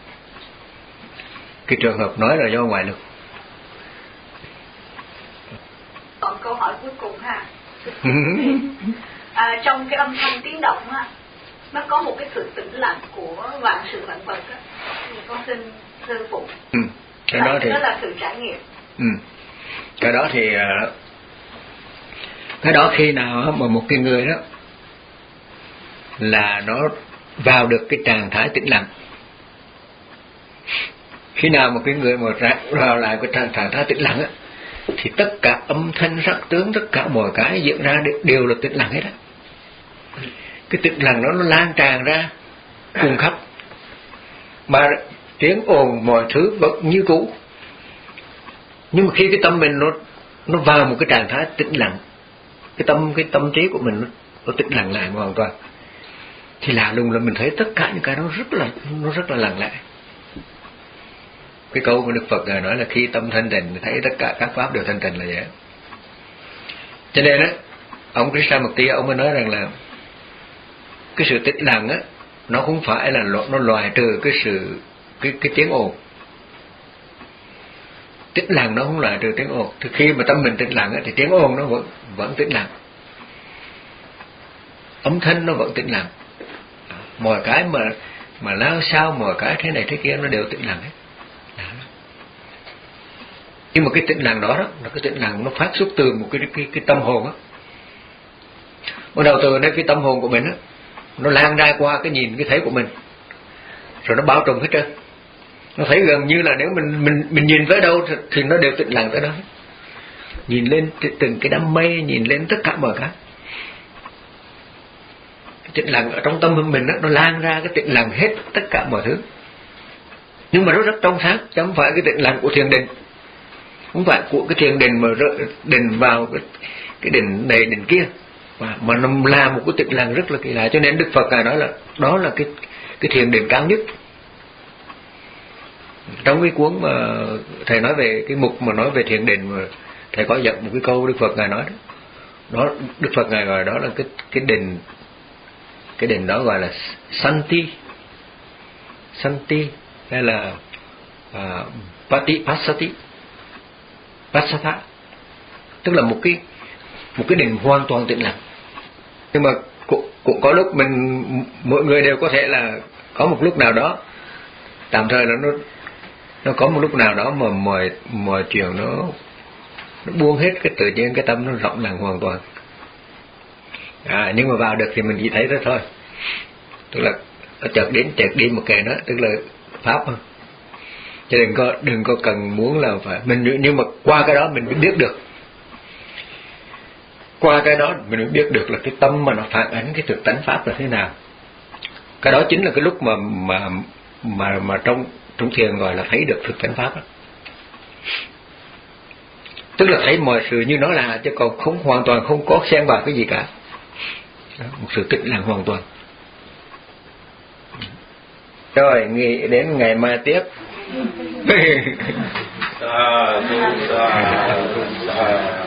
cái trường hợp nói là do ngoại lực. Còn câu hỏi cuối cùng ha. À, trong cái âm thanh tiếng động á, nó có một cái sự tĩnh lặng của vạn sự vạn vật á, thì con xin sư phụ. Ừ. Cái đó thì đó là sự trải nghiệm. Ừ. Cái đó thì cái đó khi nào mà một cái người đó là nó vào được cái trạng thái tĩnh lặng, khi nào một cái người mà vào lại cái trạng, trạng thái tĩnh lặng á, thì tất cả âm thanh sắc tướng, tất cả mọi cái diễn ra đều là tĩnh lặng hết á. Cái tĩnh lặng đó nó lan tràn ra cùng khắp, mà tiếng ồn mọi thứ vẫn như cũ. Nhưng mà khi cái tâm mình nó nó vào một cái trạng thái tĩnh lặng, cái tâm cái tâm trí của mình nó, nó tĩnh lặng lại hoàn toàn, thì lạ lùng là mình thấy tất cả những cái đó rất là nó rất là lặng lẽ. Cái câu của Đức Phật nói là khi tâm thanh tịnh thấy tất cả các pháp đều thanh tịnh là vậy. Cho nên á, ông Krishnamurti ông mới nói rằng là cái sự tĩnh lặng á, nó không phải là nó loại trừ cái sự cái cái tiếng ồn. Tĩnh lặng nó không loại trừ tiếng ồn. Thì khi mà tâm mình tĩnh lặng á, thì tiếng ồn nó vẫn vẫn tĩnh lặng, âm thanh nó vẫn tĩnh lặng, mọi cái mà mà lao sao, mọi cái thế này thế kia nó đều tĩnh lặng hết. Nhưng mà cái tĩnh lặng đó, đó là cái tĩnh lặng nó phát xuất từ một cái cái, cái tâm hồn á. Bắt đầu từ đây cái tâm hồn của mình á, nó lan ra qua cái nhìn cái thấy của mình, rồi nó bao trùm hết trơn. Nó thấy gần như là nếu mình mình mình nhìn tới đâu thì, thì nó đều tĩnh lặng tới đó. Nhìn lên từng cái đám mây, nhìn lên tất cả mọi cái. Cái tĩnh lặng ở trong tâm mình đó, nó lan ra cái tĩnh lặng hết tất cả mọi thứ. Nhưng mà nó rất trong sáng, chứ không phải cái tĩnh lặng của thiền định, không phải của cái thiền định mà định vào cái, cái định này định kia, mà mà nó là một cái tĩnh lặng rất là kỳ lạ. Cho nên Đức Phật Ngài nói là đó là cái cái thiền định cao nhất. Trong cái cuốn mà thầy nói về cái mục mà nói về thiền định, mà thầy có dẫn một cái câu Đức Phật Ngài nói đó, đó Đức Phật Ngài gọi đó là cái cái định, cái định đó gọi là Santi, Santi hay là uh, Patipasati, Pasatha, tức là một cái một cái định hoàn toàn tĩnh lặng. Nhưng mà cũng, cũng có lúc mình mỗi người đều có thể là có một lúc nào đó tạm thời là nó nó có một lúc nào đó mà mọi mọi chuyện nó nó buông hết, cái tự nhiên cái tâm nó rộng lặng hoàn toàn. À, nhưng mà vào được thì mình chỉ thấy đó thôi, tức là nó chợt đến chợt đi một kẻ đó, tức là pháp thôi. Chứ đừng có đừng có cần muốn là phải mình, nhưng mà qua cái đó mình mới biết được, qua cái đó mình mới biết được là cái tâm mà nó phản ánh cái thực tánh pháp là thế nào. Cái đó chính là cái lúc mà mà mà mà trong trong thiền gọi là thấy được thực tánh pháp đó. Tức là thấy mọi sự như nó là, chứ còn không hoàn toàn không có xen vào cái gì cả. Đó, một sự tĩnh lặng hoàn toàn. Rồi nghĩ đến ngày mai tiếp. Sa, sa, sa.